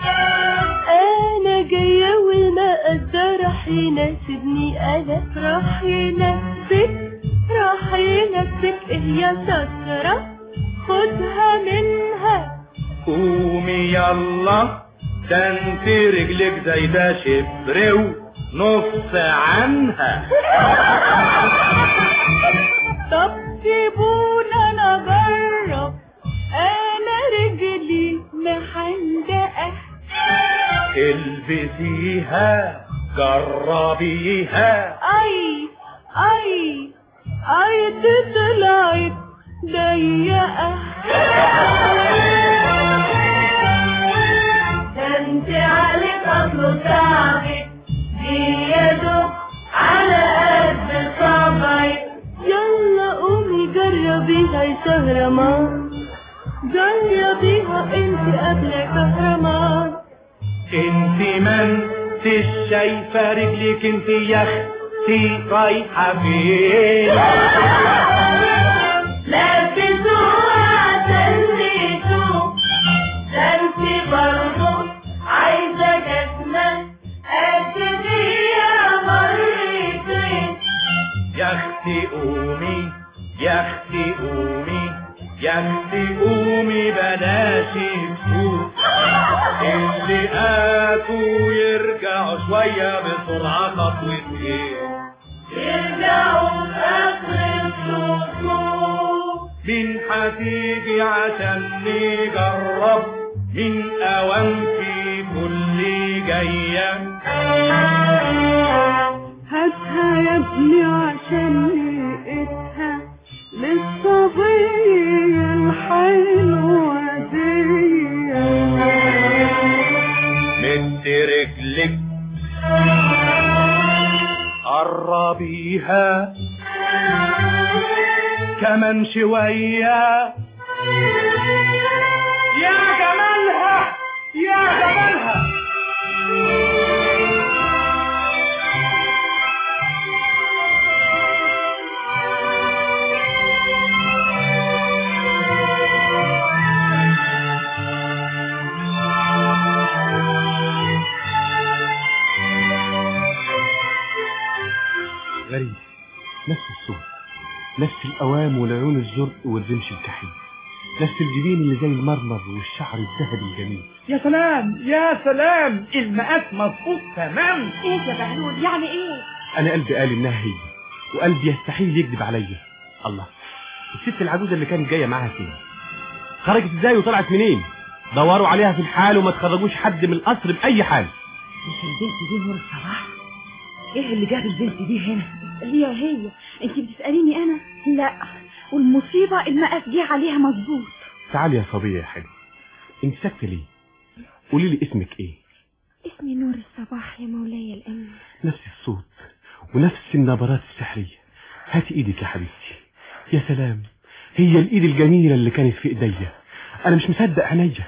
S4: انا جاية والمقاس ده راح يناسبني، انا راح يناسبك، راح يناسبك. ايه يا سترة خدها منها.
S18: قومي يلا، ده انت رجلك زي ده شبر ونص عنها.
S4: طب سيبونا نجرب، انا رجلي محندقة.
S18: البسيها جربيها.
S4: اي اي اي طلعت ضيقة. ده انت عليك اصله صعبك، دي يدك على قد صبعك. يلا قومي جربيها يا شهرمان، جربيها انت قبل كهرمان.
S18: انت ما انتش شايفة رجلك انت يا اختي رايحة فين؟
S4: لبسوها سنيتو، ده انت برضو عايزة جزمة قد فيها مرتين.
S18: يا اختي قومي، يا اختي قومي، يا اختي قومي بلاش تفوت. اللي قاتوا يرجعوا شوية بسرعة خطوتين،
S4: يرجعوا بآخر الصفوف.
S18: مين هتيجي عشان نجرب؟ من أوان في كل جاية.
S4: هاتها يا ابني عشان لقيتها للصبية الحلوة دي.
S18: مد رجلك قربيها كمان شوية. يا جمالها يا جمالها.
S20: غريب، نفس الصوت، نفس الأوام والعيون الزرق والرمش الكحيل، نفس الجبين اللي زي المرمر والشعر الذهبي الجميل.
S19: يا سلام يا سلام، المقاس مظبوط تمام.
S17: ايه يا بهلول يعني ايه؟
S20: أنا قلبي قال إنها هي، وقلبي يستحيل يكذب عليا. الله، الست العجوزة اللي كانت جاية معاها فين؟ خرجت ازاي وطلعت منين؟ دوروا عليها في الحال وما تخرجوش حد من القصر بأي حال.
S19: مش البنت دي نور الصباح؟ ايه اللي جاب البنت دي هنا؟
S1: هي انت بتسأليني انا؟ لا، والمصيبة المقاس جه عليها مظبوط.
S20: تعالي يا صبية يا حلو، انت ساكتة ليه؟ قولي لي اسمك ايه؟
S9: اسمي نور الصباح يا مولاي الأمير.
S20: نفس الصوت ونفس النبرات السحرية. هاتي ايدك يا حبيبتي. يا سلام، هي الايد الجميلة اللي كانت في ايديا. انا مش مصدق عينيا.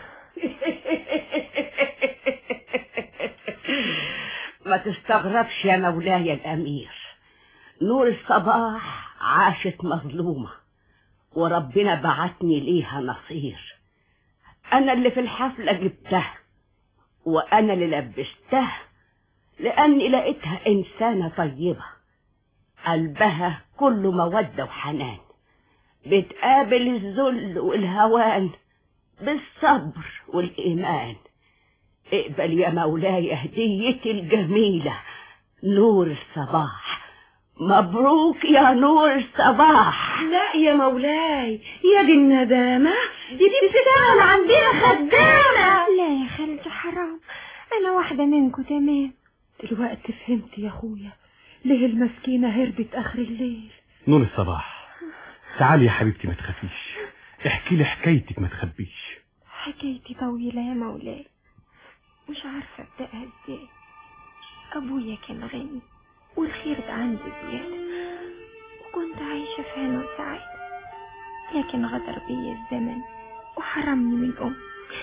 S6: ما تستغربش يا مولاي الأمير، نور الصباح عاشت مظلومة وربنا بعتني ليها نصير. أنا اللي في الحفلة جبتها وأنا اللي لبستها، لأني لقيتها إنسانة طيبة قلبها كله مودة وحنان، بتقابل الذل والهوان بالصبر والإيمان. اقبل يا مولاي هديتي الجميلة نور الصباح. مبروك يا نور الصباح.
S19: لا يا مولاي، يا دي الندامة، دي بتشتغل عندنا خدامة.
S9: لا يا خالتي حرام، أنا واحدة منكم تمام.
S19: دلوقتي فهمت يا أخويا ليه المسكينة هربت آخر الليل.
S20: نور الصباح، تعالي يا حبيبتي ما تخافيش، احكي لي حكايتك ما تخبيش.
S9: حكايتي طويلة يا مولاي، مش عارفة أبدأها إزاي. أبويا كان غني والخير ده عندي زيادة، وكنت عايشة في هنا وسعادة، لكن غدر بيا الزمن وحرمني من أمي.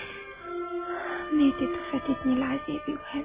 S9: ماتت وفاتتني العذاب وهم.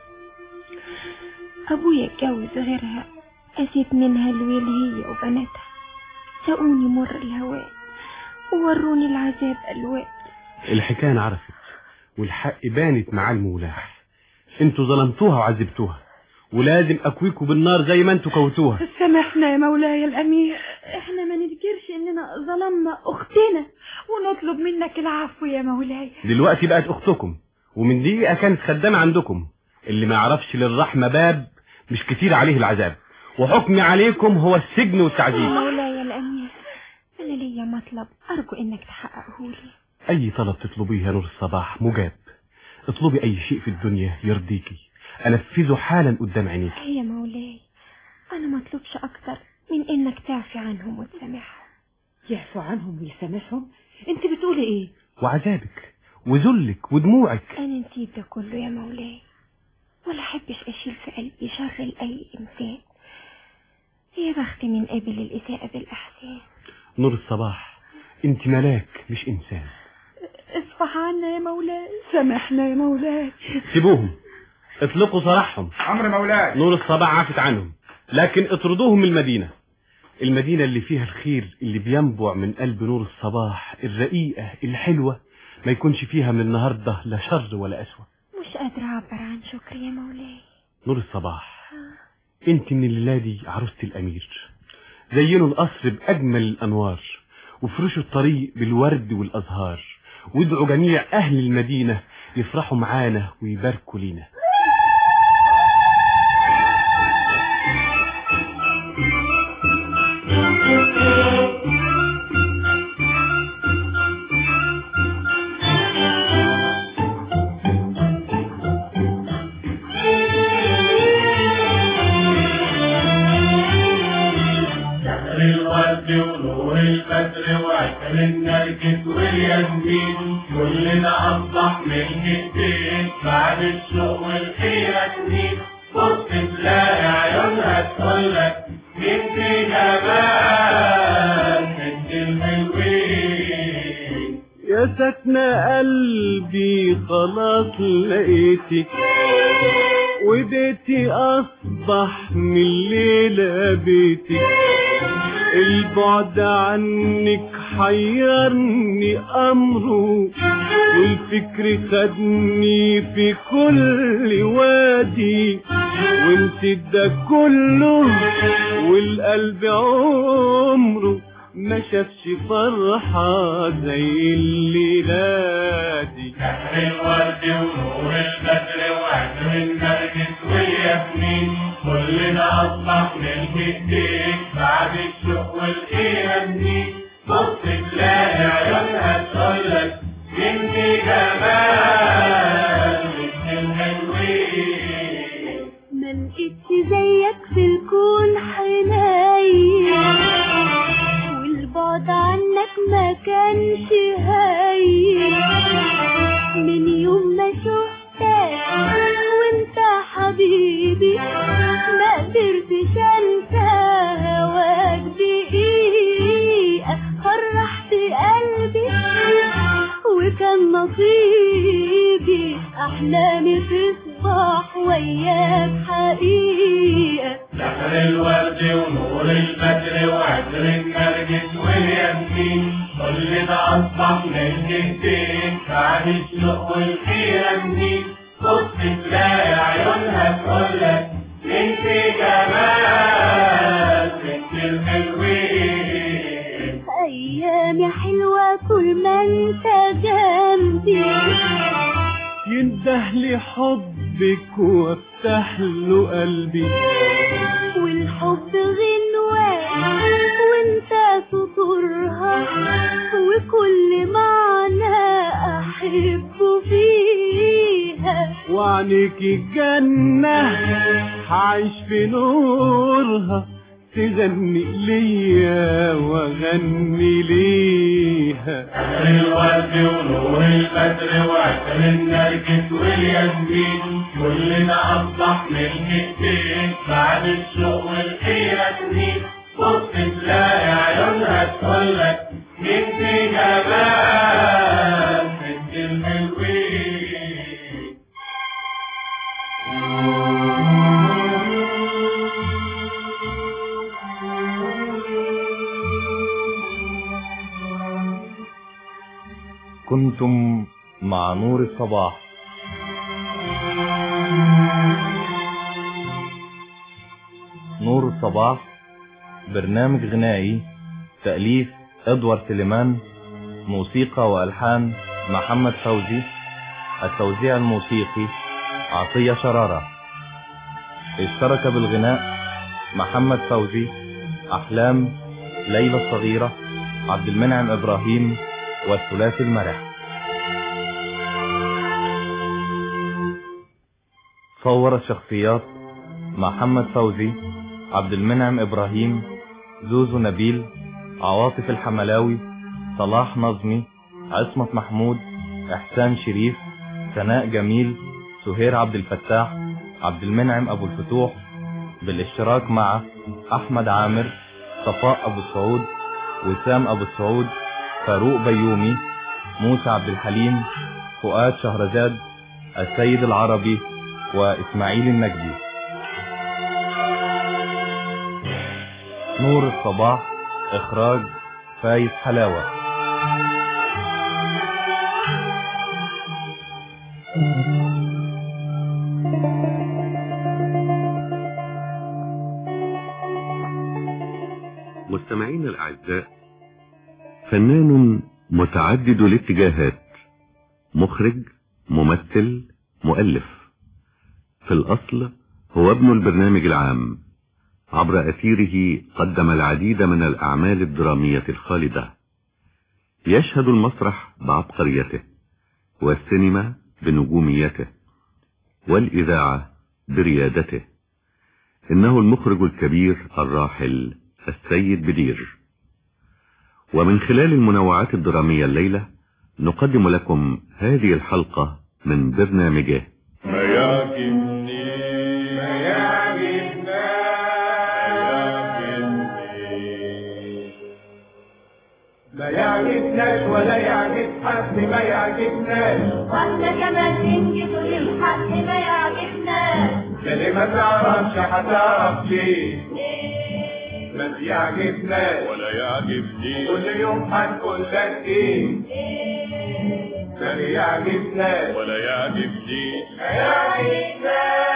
S9: أبويا اتجوز غيرها، قسيت منها الويل هي وبناتها، ساقوني مر الهواء ووروني العذاب ألوان.
S20: الحكاية انعرفت والحق بانت مع المولاح. انتوا ظلمتوها وعذبتوها، ولازم اكويكوا بالنار زي ما انتوا كوتوها.
S19: سامحنا يا مولاي الأمير،
S1: احنا ما نذكرش اننا ظلمنا اختنا، ونطلب منك العفو يا مولاي.
S20: دلوقتي بقت اختكم، ومن دقيقة كانت خدامة عندكم. اللي ما يعرفش للرحمة باب مش كتير عليه العذاب، وحكمي عليكم هو السجن والتعذيب.
S9: مولاي الأمير، أنا ليا مطلب أرجو إنك تحققه لي.
S20: اي طلب تطلبيه يا نور الصباح مجاب. اطلبي اي شيء في الدنيا يرضيكي، انفذه حالا قدام عينيك.
S9: يا مولاي، أنا مطلوبش أكتر من إنك تعفي عنهم وتسامحهم.
S19: يعفو عنهم ويسامحهم؟ انت بتقولي ايه؟
S20: وعذابك وذلك ودموعك.
S9: أنا نسيت ده كله يا مولاي، ولا أحبش أشيل في قلبي شر لأي إنسان. يا بخت من قابل الإساءة بالإحسان.
S20: نور الصباح، انت ملاك مش انسان.
S1: اصفح عنا يا مولاي.
S19: سامحنا يا مولاي.
S20: سيبوهم، اطلقوا سراحهم.
S12: امر مولاي.
S20: نور الصباح عافت عنهم، لكن اطردوهم من المدينة. المدينة اللي فيها الخير اللي بينبع من قلب نور الصباح الرقيقة الحلوة، ما يكونش فيها من النهاردة لا شر ولا أسوأ.
S9: مش قادرة أعبر عن شكري يا مولاي.
S20: نور الصباح، انت من الليلة دي عروسة الأمير. زينوا القصر بأجمل الأنوار، وفرشوا الطريق بالورد والأزهار، وادعوا جميع أهل المدينة يفرحوا معانا ويباركوا لينا.
S18: ونور البدر وعطر النرجس والياسمين، كلنا أصبح من جديد بعد الشوق والحيرة سنين. بص تلاقي عيونها تقولك مين فينا بقى انت الحلوين.
S20: يا سكنة قلبي خلاص لقيتك، وبيتي أصبح من الليلة بيتك. البعد عنك حيرني أمره، والفكر خدني في كل وادي، وانت ده كله والقلب عمره ما شافش فرحة زي الليلة دي.
S18: سحر الورد ونور البدر وعطر النرجس والياسمين، كلنا أصبح من جديد بعد الشوق والحيرة سنين. بص تلاقي عيونها تقولك انت جمال انت الحلوين.
S4: ما لقيتش زيك في الكون حنين، والبعد عنك ما كانش هين. من يوم ما شفتك وانت حبيبي ما قدرتش انسى هواك دقيقة. فرحت قلبي وكان نصيبي احلامي تصبح وياك حقيقة.
S18: سحر الورد ونور البدر وعطر النرجس والياسمين كل ده اصبح من جدين بعد الشوق والحيرة سنين. بص تلاقي عيونها تقولك انت جمال انت الحلوين.
S4: ايامي حلوة كل ما انت جنبي،
S20: يندهلي حبك وافتح له قلبي،
S4: والحب غنوة وانت سطورها، وكل معنى احب فيها.
S20: وعنيك الجنة هعيش في نورها، تغني ليا واغني ليها.
S18: سحر الورد ونور البدر وعطر النرجس والياسمين كل ده اصبح من جدين بعد الشوق والحيرة سنين. بص تلاقي عيونها تقولك انت جمال انت الحلوين.
S8: كنتم مع نور الصباح. نور الصباح برنامج غنائي، تأليف ادوارد سليمان، موسيقى والحان محمد فوزي، التوزيع الموسيقي عطية شرارة. اشترك بالغناء محمد فوزي، احلام، ليلى الصغيرة، عبد المنعم ابراهيم، والثلاثي المرح. صور الشخصيات محمد فوزي، عبد المنعم ابراهيم، زوزو نبيل، عواطف الحملاوي، صلاح نظمي، عصمت محمود، احسان شريف، سناء جميل، سهير عبد الفتاح، عبد المنعم ابو الفتوح، بالاشتراك مع احمد عامر، صفاء ابو السعود، وسام ابو السعود، فاروق بيومي، موسى عبد الحليم، فؤاد شهرزاد، السيد العربي، واسماعيل النجدي. نور الصباح، اخراج فايز حلاوة.
S21: مستمعين الأعزاء، فنان متعدد الاتجاهات، مخرج، ممثل، مؤلف. في الأصل هو ابن البرنامج العام، عبر أثيره قدم العديد من الأعمال الدرامية الخالدة. يشهد المسرح بعبقريته، والسينما بنجوميته، والإذاعة بريادته. إنه المخرج الكبير الراحل السيد بدير. ومن خلال المنوعات الدرامية الليلة نقدم لكم هذه الحلقة من برنامجه
S18: ما يعجبني ما يعجبنا ما يعجبناش ولا يعجب حد ما يعجبناش،
S4: واحنا كمان ننجد للحق ما يعجبناش.
S18: اللي ما تعرفش هتعرف ليه ما بيعجبناش ولا يعجبني، كل يوم هنقول لك ايه ما بيعجبناش ولا يعجبني ما يعجبناش.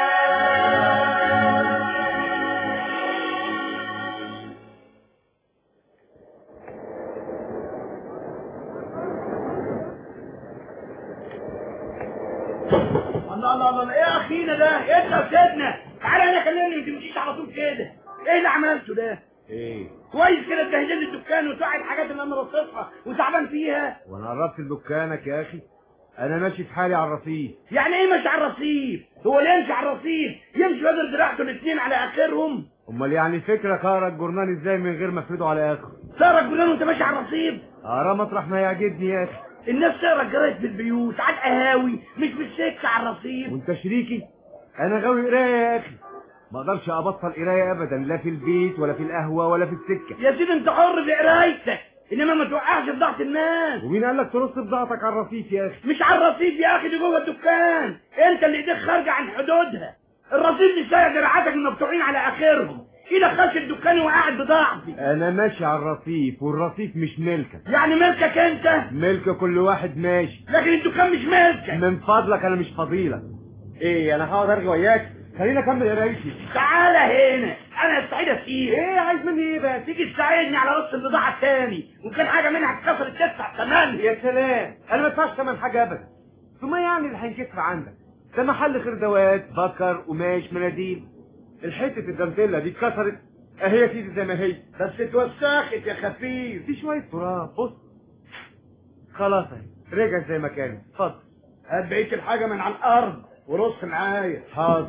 S15: الله الله الله، ايه يا اخينا ده؟ انت سيدنا تعالى هنا كلمني، ما تمشيش على طول كده. ايه اللي عملته ده؟
S2: ايه
S22: كويس كده تجهز لي الدكان وتوعي الحاجات اللي انا رصيتها وتعبان فيها.
S2: وانا قربت لدكانك يا اخي؟ انا ماشي في حالي على الرصيف.
S22: يعني ايه ماشي على الرصيف؟ هو اللي يمشي على الرصيف يمشي بدل دراعته الاثنين على اخرهم؟
S2: امال يعني فكرك اقرا الجورنال ازاي من غير ما افرده على اخره؟
S22: تقرا الجورنال وانت ماشي على الرصيف؟
S2: اقرا مطرح ما يعجبني يا اخي.
S22: الناس تقرا الجرايد في البيوت على القهاوي مش في السكه على الرصيف.
S2: وانت شريكي؟ انا غاوي قرايه يا اخي، ما اقدرش ابطل قرايه ابدا، لا في البيت ولا في القهوه ولا في السكه.
S22: يا سيدي انت حر في قرايتك، انما ما توقعش في ضغط الناس.
S2: ومين قال لك ترص بضاعتك على الرصيف يا اخي؟
S22: مش على الرصيف يا اخي، دي جوه الدكان، انت اللي ايديك خارجه عن حدودها. الرصيف مش زي دراعاتك المقطوعين على اخرهم، ايدك خش الدكان وقاعد بضاعتي.
S2: انا ماشي على الرصيف والرصيف مش ملكك.
S22: يعني ملكك انت؟
S2: ملك كل واحد ماشي،
S22: لكن الدكان مش ملكك.
S2: من فضلك انا مش فضيلك. ايه انا هقعد ارجع وياك؟ خليني اكمل قرايتي.
S22: تعالى هنا، انا استعيد اسير.
S2: ايه عايز مني ايه بقى؟
S22: تيجي تساعدني على رص البضاعه الثاني، ممكن حاجه منها اتكسرت تدفع ثمن.
S2: يا سلام، انا ما ادفعش ثمن حاجه ابدا. ثم يعني اللي هينكسر عندك ده محل خردوات، بكر، قماش، مناديل. الحته الدانتيلا دي اتكسرت اهي يا سيدي زي ما هي،
S22: بس اتوسخت يا خفيف.
S2: في شويه تراب. بص خلاص اهي رجع زي ما كانت. اتفضل
S22: هات بقيه الحاجه من على الارض ورص معايا.
S2: حاضر.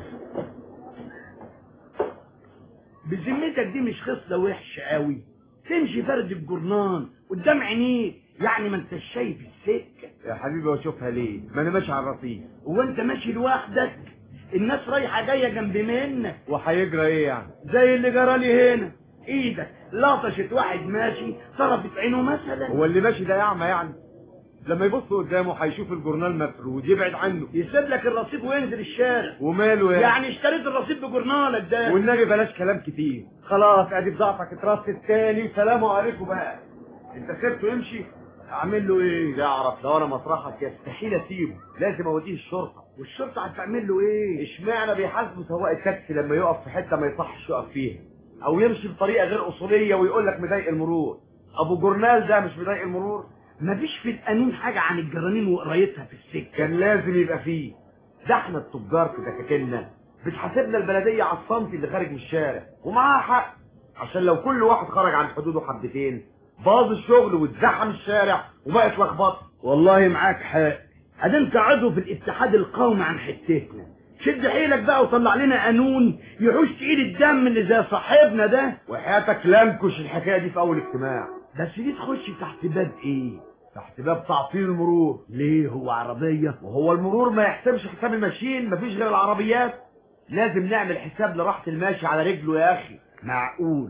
S22: بذمتك دي مش خصله وحشه قوي؟ تمشي فرد الجرنان قدام عينيك، يعني ما انتش شايف السكه.
S2: يا حبيبي واشوفها ليه؟ ما انا ماشي على الرصيف.
S22: هو انت ماشي لوحدك؟ الناس رايحه جايه جنب منك.
S2: وهيجرى ايه يعني؟
S22: زي اللي جرالي هنا، ايدك لطشت واحد ماشي طرفت عينه مثلا.
S2: هو اللي ماشي ده اعمى يعني؟ لما يبص قدامه هيشوف الجورنال مفرود يبعد عنه،
S22: يسيب لك الرصيف وينزل الشارع.
S2: وماله
S22: يعني اشتريت الرصيف بجورنالك ده.
S2: والنبي بلاش كلام كتير. خلاص ادي بضاعتك اترصت تاني وسلام عليكم بقى. انت سبته يمشي؟ اعمل له ايه؟ تعرف لو انا مطرحك يستحيل اسيبه، لازم اوديه الشرطه.
S22: والشرطه هتعمل له ايه؟
S2: اشمعنى بيحاسبوا سواق التاكسي لما يقف في حته ما يصحش يقف فيها، او يمشي بطريقه غير اصوليه ويقول لك مضايق المرور؟ ابو جورنال ده مش مضايق المرور؟
S22: مفيش في القانون حاجه عن الجرانين وقرايتها في السكه.
S2: كان لازم يبقى فيه. ده احنا التجار في دكاكيننا بتحاسبنا البلديه على الصنف اللي خارج من الشارع، ومعاها حق، عشان لو كل واحد خرج عن حدوده حبتين باظ الشغل واتزحم الشارع وبقت لخبطه.
S22: والله معاك حق، ادي انت عضو في الاتحاد القومي عن حتتنا، شد حيلك بقى وطلع لنا قانون يحوش تقيل الدم اللي زي صاحبنا ده.
S2: وحياتك لمكش الحكايه دي في اول اجتماع.
S22: بس دي تخش تحت باب ايه؟
S2: تحت باب تعطيل المرور.
S22: ليه هو عربيه؟
S2: وهو المرور ما يحسبش حساب الماشيين؟ مفيش غير العربيات. لازم نعمل حساب لراحه الماشي على رجله يا اخي.
S22: معقول؟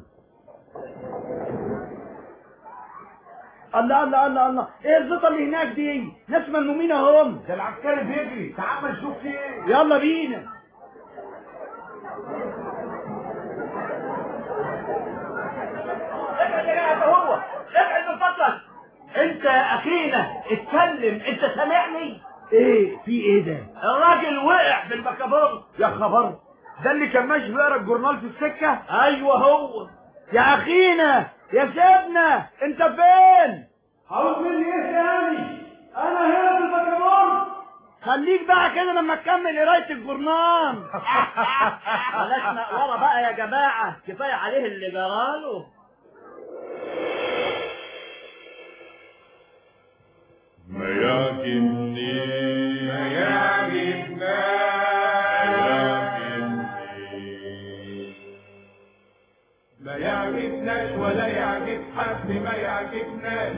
S22: الله الله الله الله، ايه الزيطه اللي هناك دي؟ ناس ملمومين اهم.
S2: ده العسكري بيجري، تعال ما نشوف ايه.
S22: يلا بينا. ابعد يا جماعه هو، ابعد من فضلك. انت اخينا اتكلم، انت سامعني؟ ايه في ايه ده؟ الراجل وقع في المكابور.
S2: يا خبر، ده اللي كان ماشي بيقرا الجورنال في السكه؟
S22: ايوه هو. يا اخينا يا سيدنا انت فين؟
S2: عاوز مني ايه تاني؟ انا هنا في المكابور.
S22: خليك بقى كده لما تكمل قرايه الجورنال. بلاش نقوره بقى يا جماعه، كفايه عليه اللي جراله.
S5: ما يعجبني ما يعجبنا ما يعجبناش ولا يعجب حد ما يعجبناش.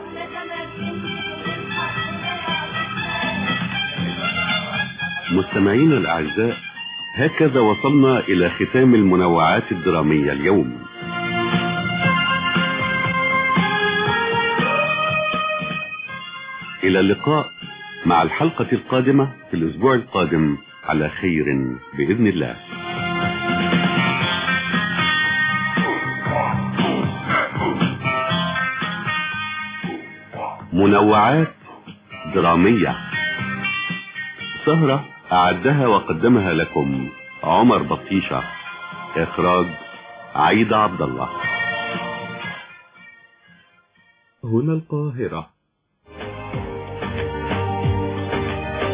S21: مستمعينا الأعزاء، هكذا وصلنا إلى ختام المنوعات الدرامية اليوم. إلى اللقاء مع الحلقة القادمة في الأسبوع القادم على خير بإذن الله. منوعات درامية، سهرة أعدها وقدمها لكم عمر بطيشة، إخراج عايدة عبد الله. هنا القاهرة.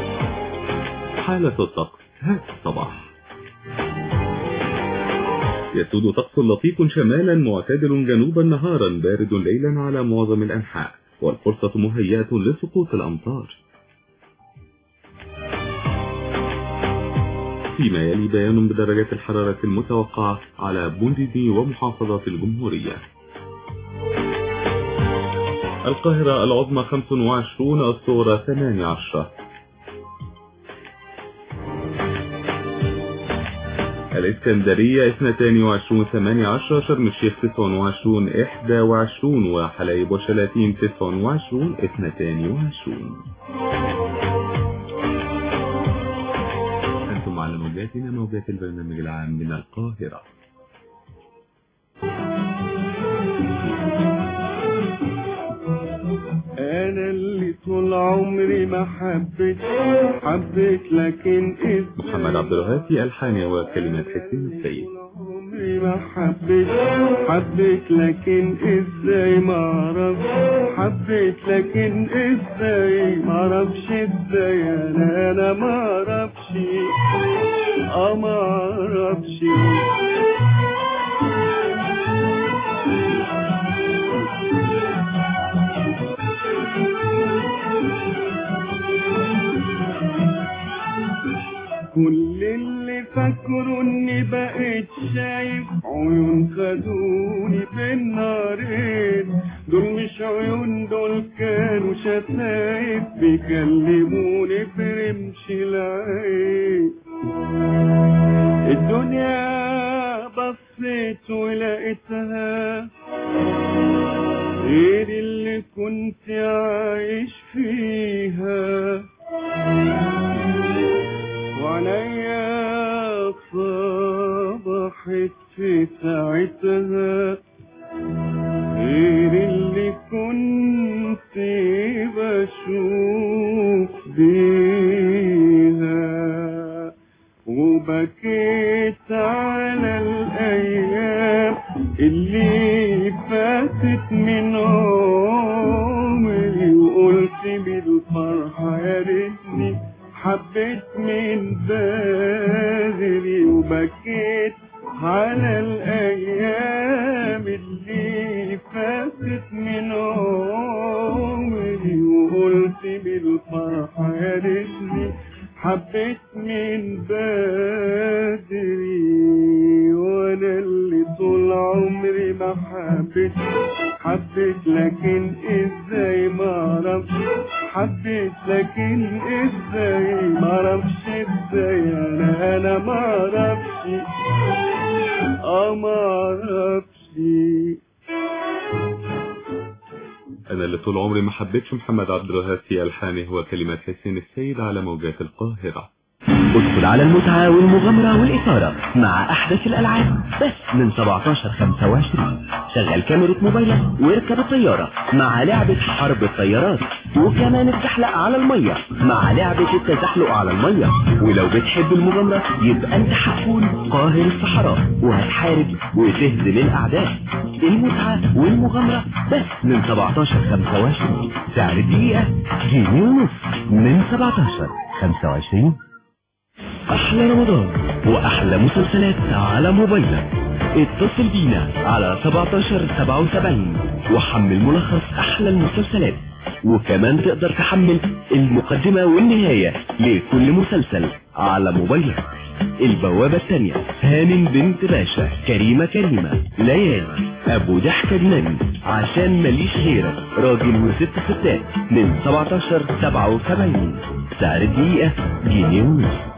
S21: حالة الطقس هذا الصباح. يسود طقس لطيف شمالا معتدل جنوبا نهارا بارد ليلا على معظم الأنحاء، والفرصة مهيئة لسقوط الأمطار. فيما يلي بيان بدرجات الحرارة المتوقعة على بونديزي ومحافظات الجمهورية. القاهرة العظمى 25، الصغرى 18. الإسكندرية 22 18، شرم الشيخ 29 21، وحلايب وشلاتين 29 22. أنتم على موجاتنا، موجات البرنامج العام من القاهرة.
S4: انا اللي طول عمري ما حبيت لكن
S21: محمد عبد الوهاب، ألحان وكلمات حسين السيد.
S4: عمري ما حبيت لكن ازاي ما اعرفش، حبيت لكن ازاي ما اعرفش، ازاي انا ما اعرفش، ما اعرفش. كل اللي فاكره اني بقيت شايف عيون خدوني بين نارين، دول مش عيون، دول كانوا شفايف بيكلموني في رمش العين. الدنيا بصيت ولقيتها غير اللي كنت عايش فيها، وعليا صبحت في ساعتها غير اللي كنت بشوف بيها، وبكيت على الأيام اللي فاتت من عمري، وقلت بالفرحة يا ريتني حبيت من بدري، وبكيت على الأيام اللي فاتت من عمري، وقلت بالفرحة يا ريتني حبيت من بدري. وانا اللي طول عمري ما حبيت لكن ازاي ما اعرفش، حبيت لكن ازاي ما اعرفش، ازاي انا ما اعرفش، ما اعرفش.
S21: أنا اللي طول عمري ما حبيتش محمد عبد الوهاب في ألحانه وكلمات حسين السيد على موجات القاهرة.
S3: ادخل على المتعة والمغامرة والإثارة مع أحدث الألعاب بس من 17-25. شغل كاميرا موبايلك واركب الطيارة مع لعبة حرب الطيارات، وكمان الزحلق على المية مع لعبة التزحلق على المية. ولو بتحب المغامرة يبقى انت هتكون قاهر الصحراء وهتحارب وتهزم الأعداء. المتعة والمغامرة بس من 17-25. سعر الدقيقة $1.50 من 17-25. أحلى رمضان وأحلى مسلسلات على موبايلك. اتصل بينا على 1777 وحمل ملخص أحلى المسلسلات، وكمان تقدر تحمل المقدمة والنهاية لكل مسلسل على موبايلك. البوابة الثانية، هانم بنت باشا، كريمة، ليالي، أبو ضحكة جنان، عشان ماليش غيرك، راجل وست ستات من 17-77. سعر الدقيقة $1.50.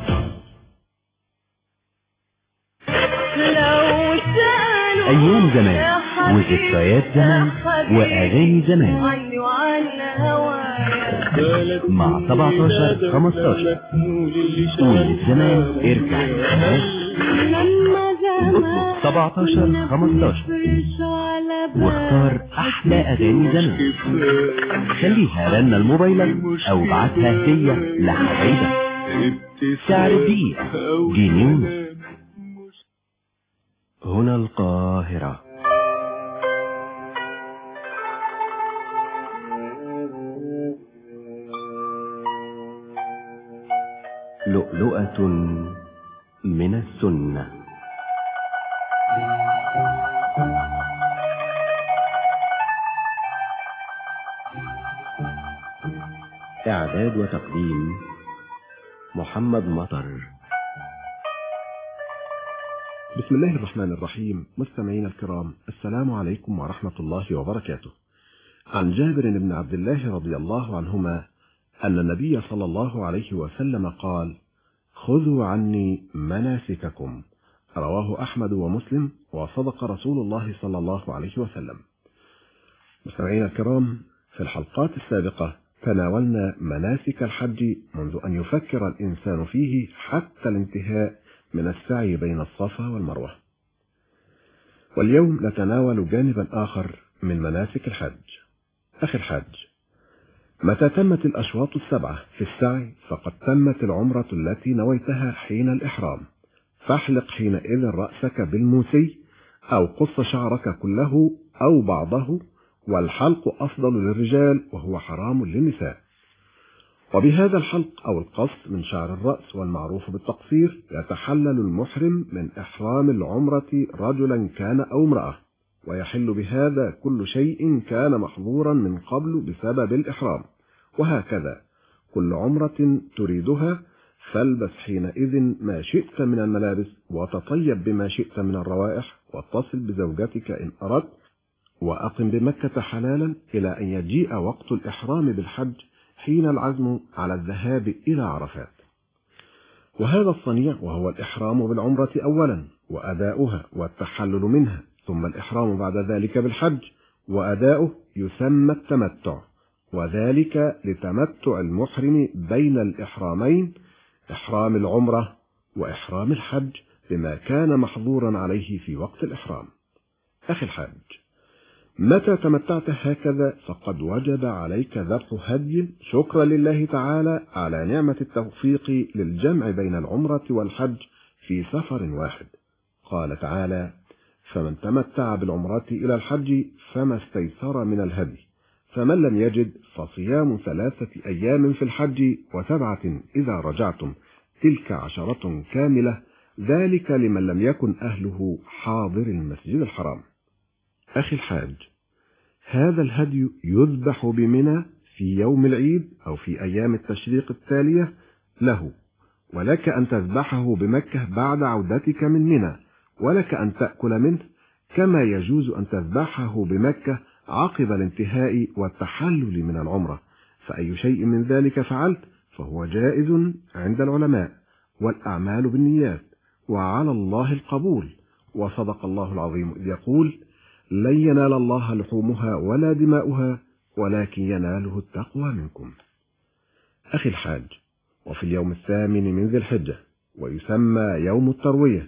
S3: أيام زمان وذكريات زمان وأغاني زمان مع 17-15. قول للزمان ارجع للزمان. 17-15 واختار أحلى أغاني زمان. خليها رنة الموبايلك أو بعتها هدية لحبايبك. سعر الدقيقة $1.50. هنا القاهرة. لؤلؤة من السنة. إعداد وتقديم محمد مطر.
S10: بسم الله الرحمن الرحيم. مستمعينا الكرام، السلام عليكم ورحمة الله وبركاته. عن جابر بن عبد الله رضي الله عنهما أن النبي صلى الله عليه وسلم قال: خذوا عني مناسككم. رواه أحمد ومسلم، وصدق رسول الله صلى الله عليه وسلم. مستمعينا الكرام، في الحلقات السابقة تناولنا مناسك الحج منذ أن يفكر الإنسان فيه حتى الانتهاء من السعي بين الصفا والمروة. واليوم نتناول جانبا آخر من مناسك الحج. أخي الحج، متى تمت الأشواط السبعة في السعي فقد تمت العمرة التي نويتها حين الإحرام، فاحلق حينئذ رأسك بالموسي أو قص شعرك كله أو بعضه، والحلق أفضل للرجال وهو حرام للنساء. وبهذا الحلق أو القص من شعر الرأس والمعروف بالتقصير يتحلل المحرم من إحرام العمرة رجلا كان أو امرأة، ويحل بهذا كل شيء كان محظورا من قبل بسبب الإحرام. وهكذا كل عمرة تريدها فالبس حينئذ ما شئت من الملابس، وتطيب بما شئت من الروائح، واتصل بزوجتك إن أردت، وأقم بمكة حلالا إلى أن يجيء وقت الإحرام بالحج حين العزم على الذهاب إلى عرفات. وهذا الصنيع وهو الإحرام بالعمرة أولا وأداؤها والتحلل منها، ثم الإحرام بعد ذلك بالحج وأداؤه يسمى التمتع، وذلك لتمتع المحرم بين الإحرامين، إحرام العمرة وإحرام الحج، بما كان محظورا عليه في وقت الإحرام. أخي الحاج، متى تمتعت هكذا فقد وجب عليك ذبح هدي شكرا لله تعالى على نعمة التوفيق للجمع بين العمرة والحج في سفر واحد. قال تعالى: فمن تمتع بالعمرة إلى الحج فما استيسر من الهدي، فمن لم يجد فصيام 3 أيام في الحج و7 إذا رجعتم، تلك 10 كاملة، ذلك لمن لم يكن أهله حاضر المسجد الحرام. أخي الحاج، هذا الهدي يذبح بمنى في يوم العيد أو في أيام التشريق التالية له، ولك أن تذبحه بمكة بعد عودتك من منى، ولك أن تأكل منه، كما يجوز أن تذبحه بمكة عقب الانتهاء والتحلل من العمرة. فأي شيء من ذلك فعلت فهو جائز عند العلماء، والأعمال بالنيات، وعلى الله القبول. وصدق الله العظيم إذ يقول: لن ينال الله لحومها ولا دماؤها ولكن يناله التقوى منكم. أخي الحاج، وفي اليوم 8 من ذي الحجة ويسمى يوم التروية،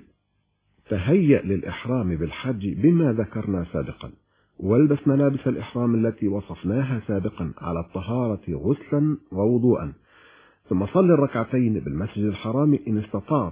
S10: تهيأ للإحرام بالحج بما ذكرنا سابقا، والبس ملابس الإحرام التي وصفناها سابقا على الطهارة غسلا ووضوءا، ثم صل الركعتين بالمسجد الحرام إن استطعت،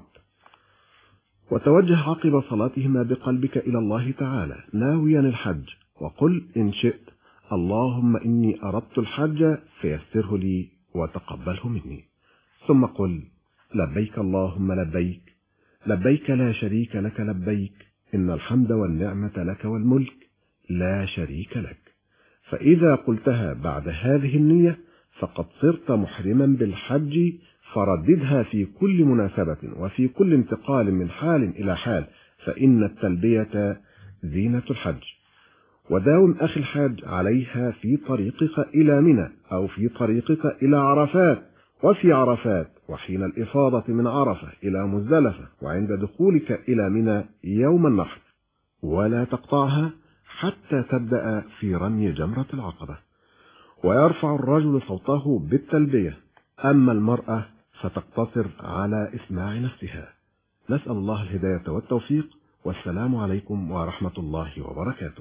S10: وتوجه عقب صلاتهما بقلبك إلى الله تعالى ناويا الحج، وقل إن شئت: اللهم إني أردت الحج فيسره لي وتقبله مني. ثم قل: لبيك اللهم لبيك، لبيك لا شريك لك لبيك، إن الحمد والنعمة لك والملك لا شريك لك. فإذا قلتها بعد هذه النية فقد صرت محرما بالحج، فرددها في كل مناسبة وفي كل انتقال من حال إلى حال، فإن التلبية زينة الحج. وداوم أخي الحاج عليها في طريقك إلى منى، أو في طريقك إلى عرفات، وفي عرفات، وحين الإفاضة من عرفة إلى مزدلفة، وعند دخولك إلى منى يوم النحر، ولا تقطعها حتى تبدأ في رمي جمرة العقبة. ويرفع الرجل صوته بالتلبية، أما المرأة فتقتصر على إسماع نفسها. نسأل الله الهداية والتوفيق، والسلام عليكم ورحمة الله وبركاته.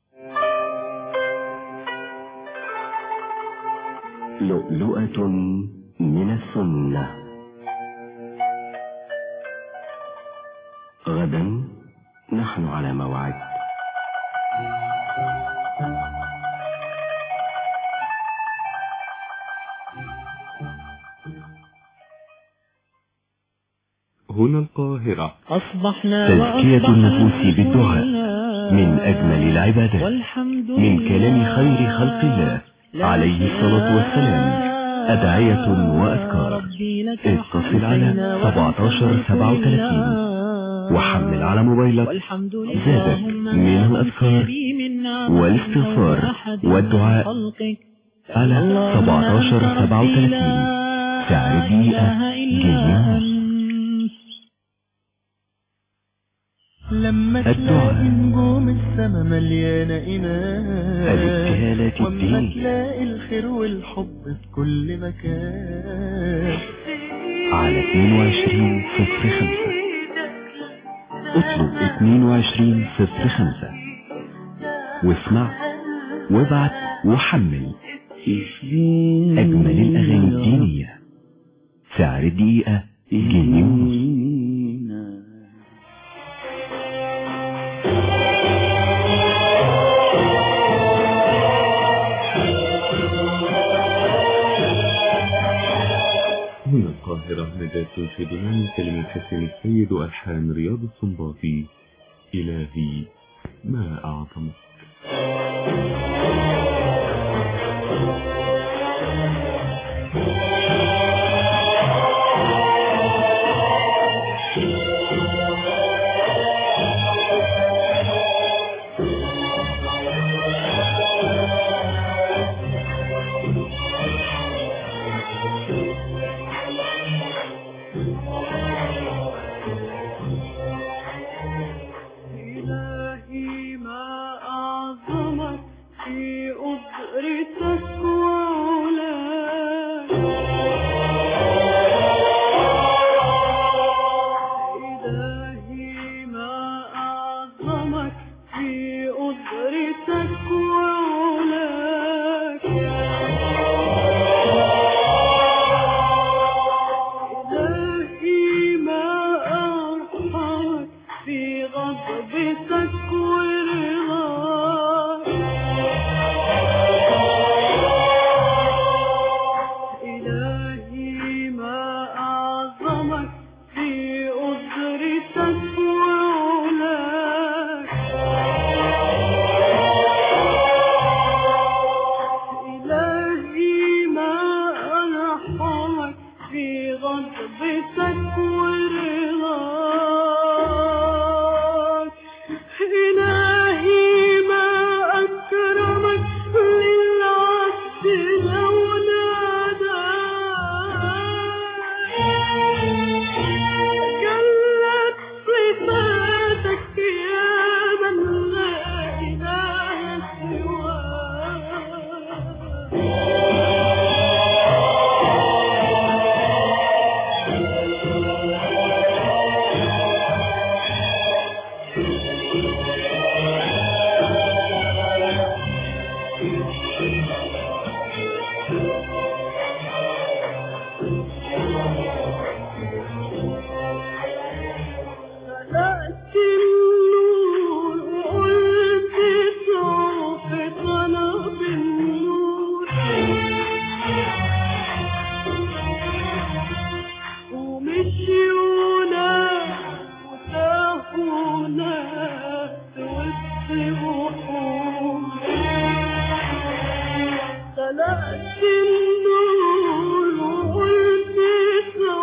S3: لؤلؤة من السنة. غدا نحن على موعد.
S21: هنا القاهرة.
S3: أصبحنا تزكية النفوس بالدعاء من أجمل العبادات، من كلام خير خلق الله عليه الصلاة والسلام. أدعية وأذكار. اتصل على 1737 وحمل على موبايلك زادك من الأذكار والاستغفار والدعاء على 1737. سعر دقيقة جنيه ونص.
S13: لما تلاقي نجوم السما مليانة إيمان،
S3: الابتهالات
S13: وما
S3: الدينية
S13: تلاقي الخير والحب في كل مكان.
S3: على 2205 اطلب 2205 واسمع وابعت وحمل أجمل الأغاني الدينية. سعر الدقيقة جنيه ونص.
S21: هنا القاهرة نجاة تنشدنا من كلمة حسين السيد وألحان رياض السنباطي. إلهي ما أعظمك.
S4: إلهي ما أعظمك في قدرتك وعلاك. إلهي ما أعظمك في قدرتك وعلاك. إلهي ما أرحمك في غضبتك ورضاك. إلهي ما أعظمك في قدرتك وعلاك. إلهي ما أرحمك في غضبتك ورضاك. إلهي ما أكرمك للعبد لو ناداك. جلت صفاتك يا من لا إله سواك. خلقت النور وقلت صوف طلب النور، ومشيونا وتاهونا وسط بحور. خلقت النور وقلت صوف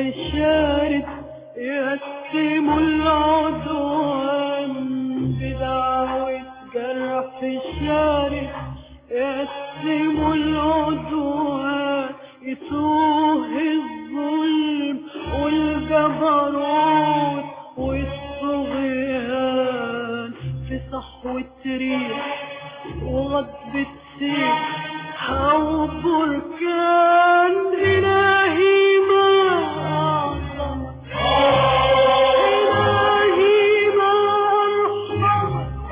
S4: الشارد يقسم العدوان بدعوة جرح الشارد يقسم العدوان يتوه الظلم والجبروت والطغيان في صحوة ريح وغضبة سيف أو بركان إلهي ما أعظمك إلهي ما أرحمك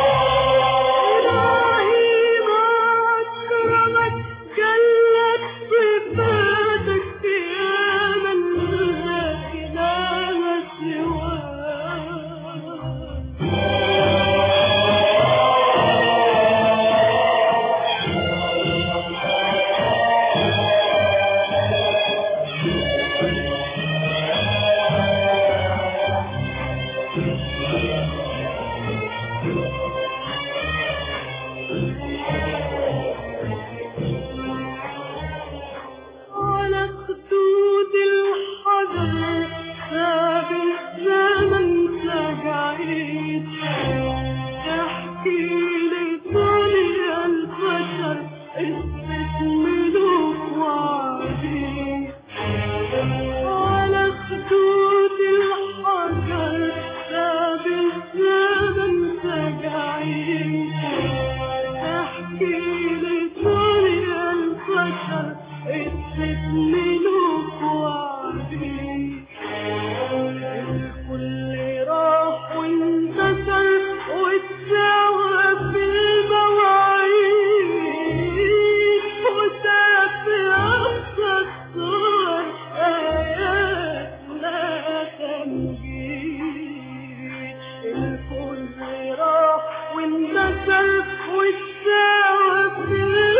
S4: إلهي ما أكرمك جلت صفاتك يا من لا إله على خدود الحجر ساب الزمن سجعيد تحكي لدنيا البشر قصة ملوك وعبيد على خدود الحجر ساب الزمن سجعيد تحكي لدنيا البشر قصة ملوك وعبيد الكل راح وانتشر واتساوى في المواعيد وساب في أقصى الصور آيات لا تنجيد الكل راح وانتشر واتساوى في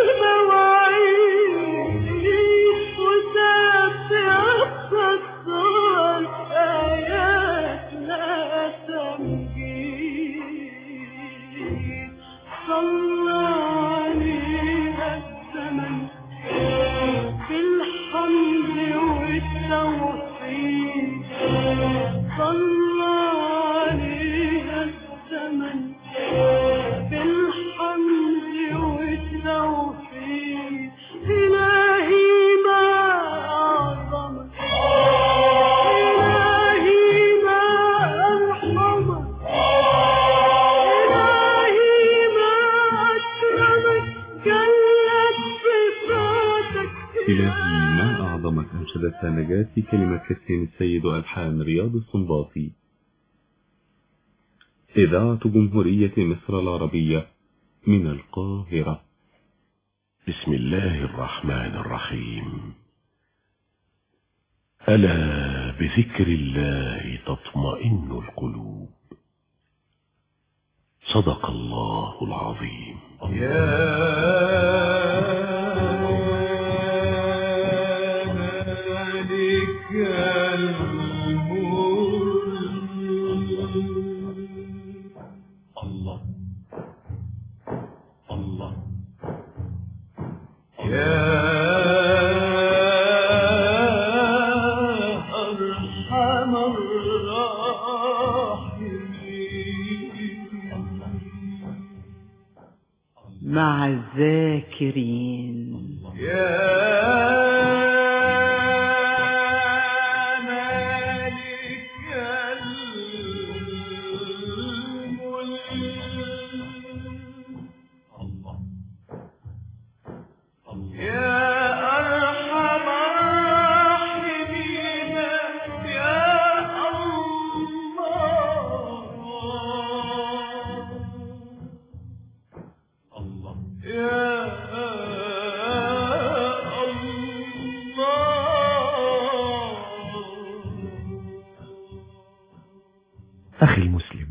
S4: المواعيد وساب في أقصى الصور آيات لا تنجيد صلى عليها الزمن بالحمد والتوحيد صلى عليها الزمن بالحمد والتوحيد إلهي ما أعظمك إلهي ما أرحمك إلهي ما أكرمك جلت صفاتك
S21: إلهي ما أعظمك أنشدتها نجاة في كلمة حسين السيد وألحان رياض السنباطي. إذاعة جمهورية مصر العربية من القاهرة.
S10: بسم الله الرحمن الرحيم. ألا بذكر الله تطمئن القلوب. صدق الله العظيم.
S18: الله الله يا أرحم الراحمين
S17: مع الذاكرين
S10: أخي المسلم،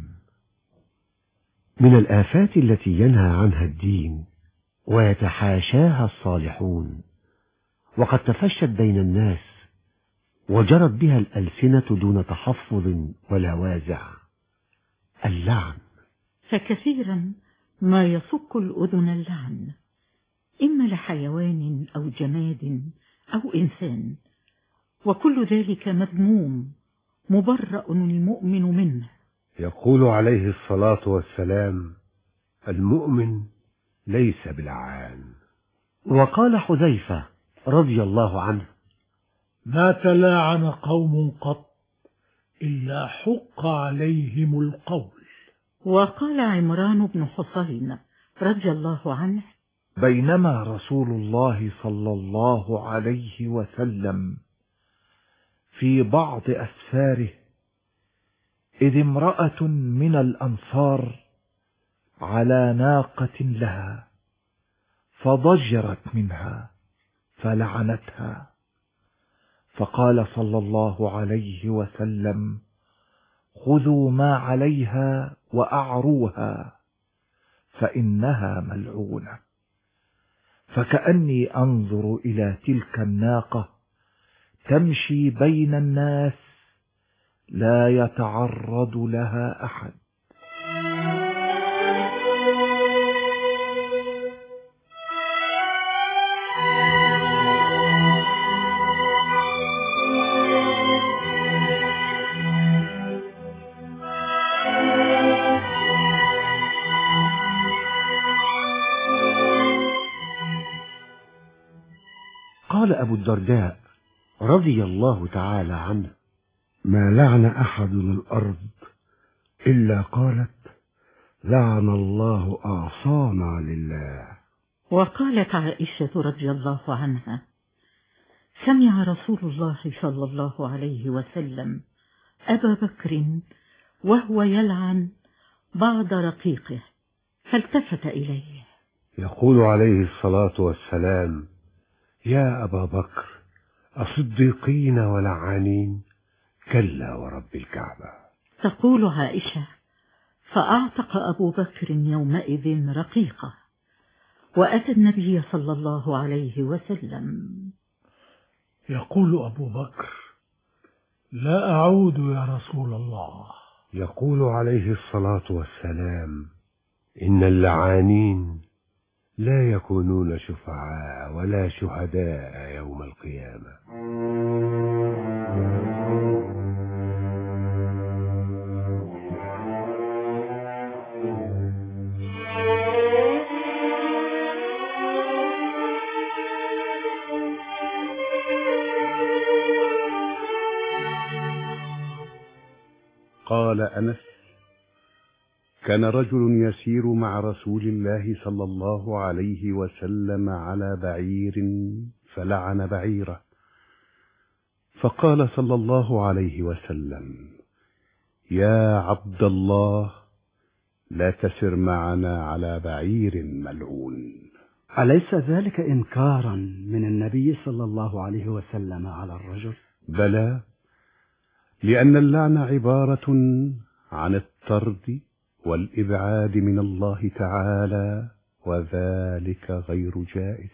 S10: من الآفات التي ينهى عنها الدين ويتحاشاها الصالحون وقد تفشت بين الناس وجرت بها الألسنة دون تحفظ ولا وازع اللعن.
S14: فكثيرا ما يصك الأذن اللعن، إما لحيوان أو جماد أو إنسان، وكل ذلك مذموم مبرأ المؤمن منه.
S7: يقول عليه الصلاة والسلام: المؤمن ليس بلعان.
S16: وقال حذيفة رضي الله عنه:
S23: ما تلاعن قوم قط إلا حق عليهم القول.
S14: وقال عمران بن حسين رضي الله عنه:
S24: بينما رسول الله صلى الله عليه وسلم في بعض أسفاره إذ امرأة من الأنصار على ناقة لها فضجرت منها فلعنتها، فقال صلى الله عليه وسلم: خذوا ما عليها وأعروها فإنها ملعونة. فكأني أنظر إلى تلك الناقة تمشي بين الناس لا يتعرض لها أحد.
S16: قال أبو الدرداء رضي الله تعالى عنه:
S7: ما لعن أحد الأرض إلا قالت: لعن الله أعصانا لله.
S14: وقالت عائشة رضي الله عنها: سمع رسول الله صلى الله عليه وسلم أبا بكر وهو يلعن بعض رقيقه فالتفت إليه
S7: يقول عليه الصلاة والسلام: يا أبا بكر، أصديقين ولعانين؟ كلا ورب الكعبة.
S14: تقول عائشة: فأعتق أبو بكر يومئذ رقيقه وأتى النبي صلى الله عليه وسلم.
S23: يقول أبو بكر: لا أعود يا رسول الله.
S7: يقول عليه الصلاة والسلام: إن اللعانين لا يكونون شفعاء ولا شهداء يوم القيامة. قال أنس: كان رجل يسير مع رسول الله صلى الله عليه وسلم على بعير فلعن بعيره، فقال صلى الله عليه وسلم: يا عبد الله، لا تسر معنا على بعير ملعون.
S16: أليس ذلك إنكارا من النبي صلى الله عليه وسلم على الرجل؟
S7: بلى، لأن اللعن عبارة عن الطرد والإبعاد من الله تعالى، وذلك غير جائز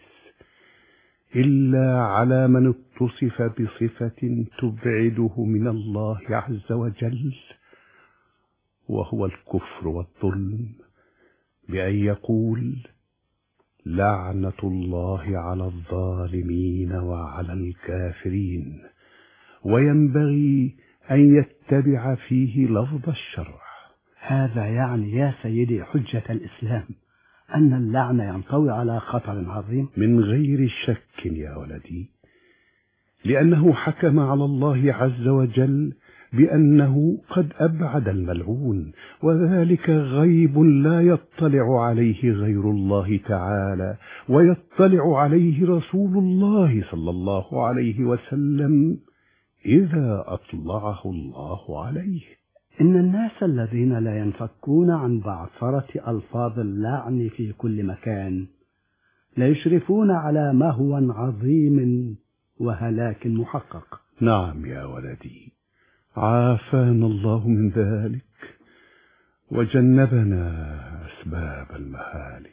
S7: إلا على من اتصف بصفة تبعده من الله عز وجل، وهو الكفر والظلم، بأن يقول: لعنة الله على الظالمين وعلى الكافرين، وينبغي أن يتبع فيه لفظ الشرع.
S16: هذا يعني يا سيدي حجة الإسلام أن اللعن ينطوي على خطر عظيم؟
S7: من غير شك يا ولدي، لأنه حكم على الله عز وجل بأنه قد أبعد الملعون، وذلك غيب لا يطلع عليه غير الله تعالى، ويطلع عليه رسول الله صلى الله عليه وسلم إذا أطلعه الله عليه.
S16: إن الناس الذين لا ينفكون عن بعثرة ألفاظ اللعن في كل مكان لا يشرفون على مهوى عظيم وهلاك محقق.
S7: نعم يا ولدي، عافانا الله من ذلك وجنبنا أسباب المهالك.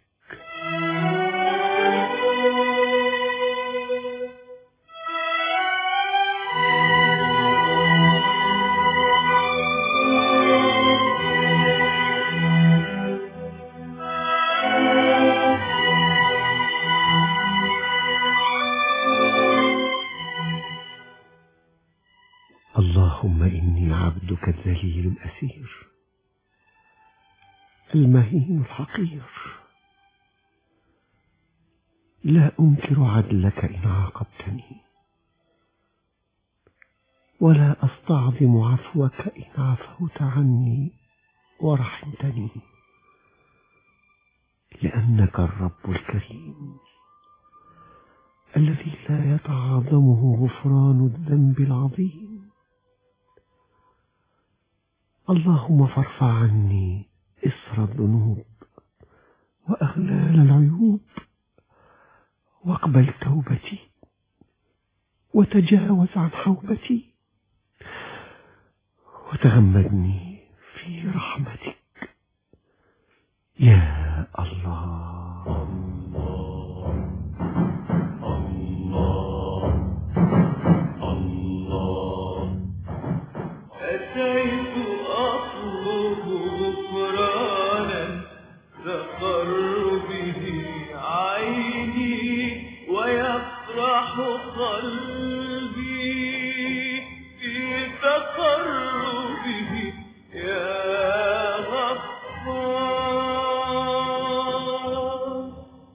S7: الذليل الأسير المهين الحقير. لا أنكر عدلك إن عاقبتني، ولا أستعظم عفوك إن عفوت عني ورحمتني، لأنك الرب الكريم الذي لا يتعاظمه غفران الذنب العظيم. اللهم فارفع عني إصر الذنوب وأغلال العيوب، واقبل توبتي وتجاوز عن حوبتي، وتغمدني في رحمتك يا الله.
S13: أتيت أطلب غفرانا تقر به عيني ويفرح قلبي في تقربه يا غفار.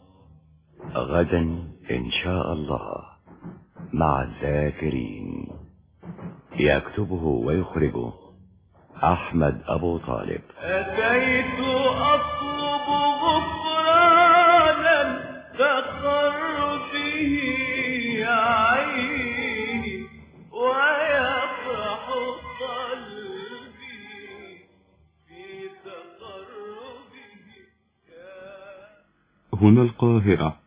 S1: غدا إن شاء الله مع الذاكرين. يكتبه ويخرجه أحمد أبو طالب.
S13: أتيت أطلب غفرانا تقر به عيني ويفرح قلبي في تقربه.
S21: هنا القاهرة،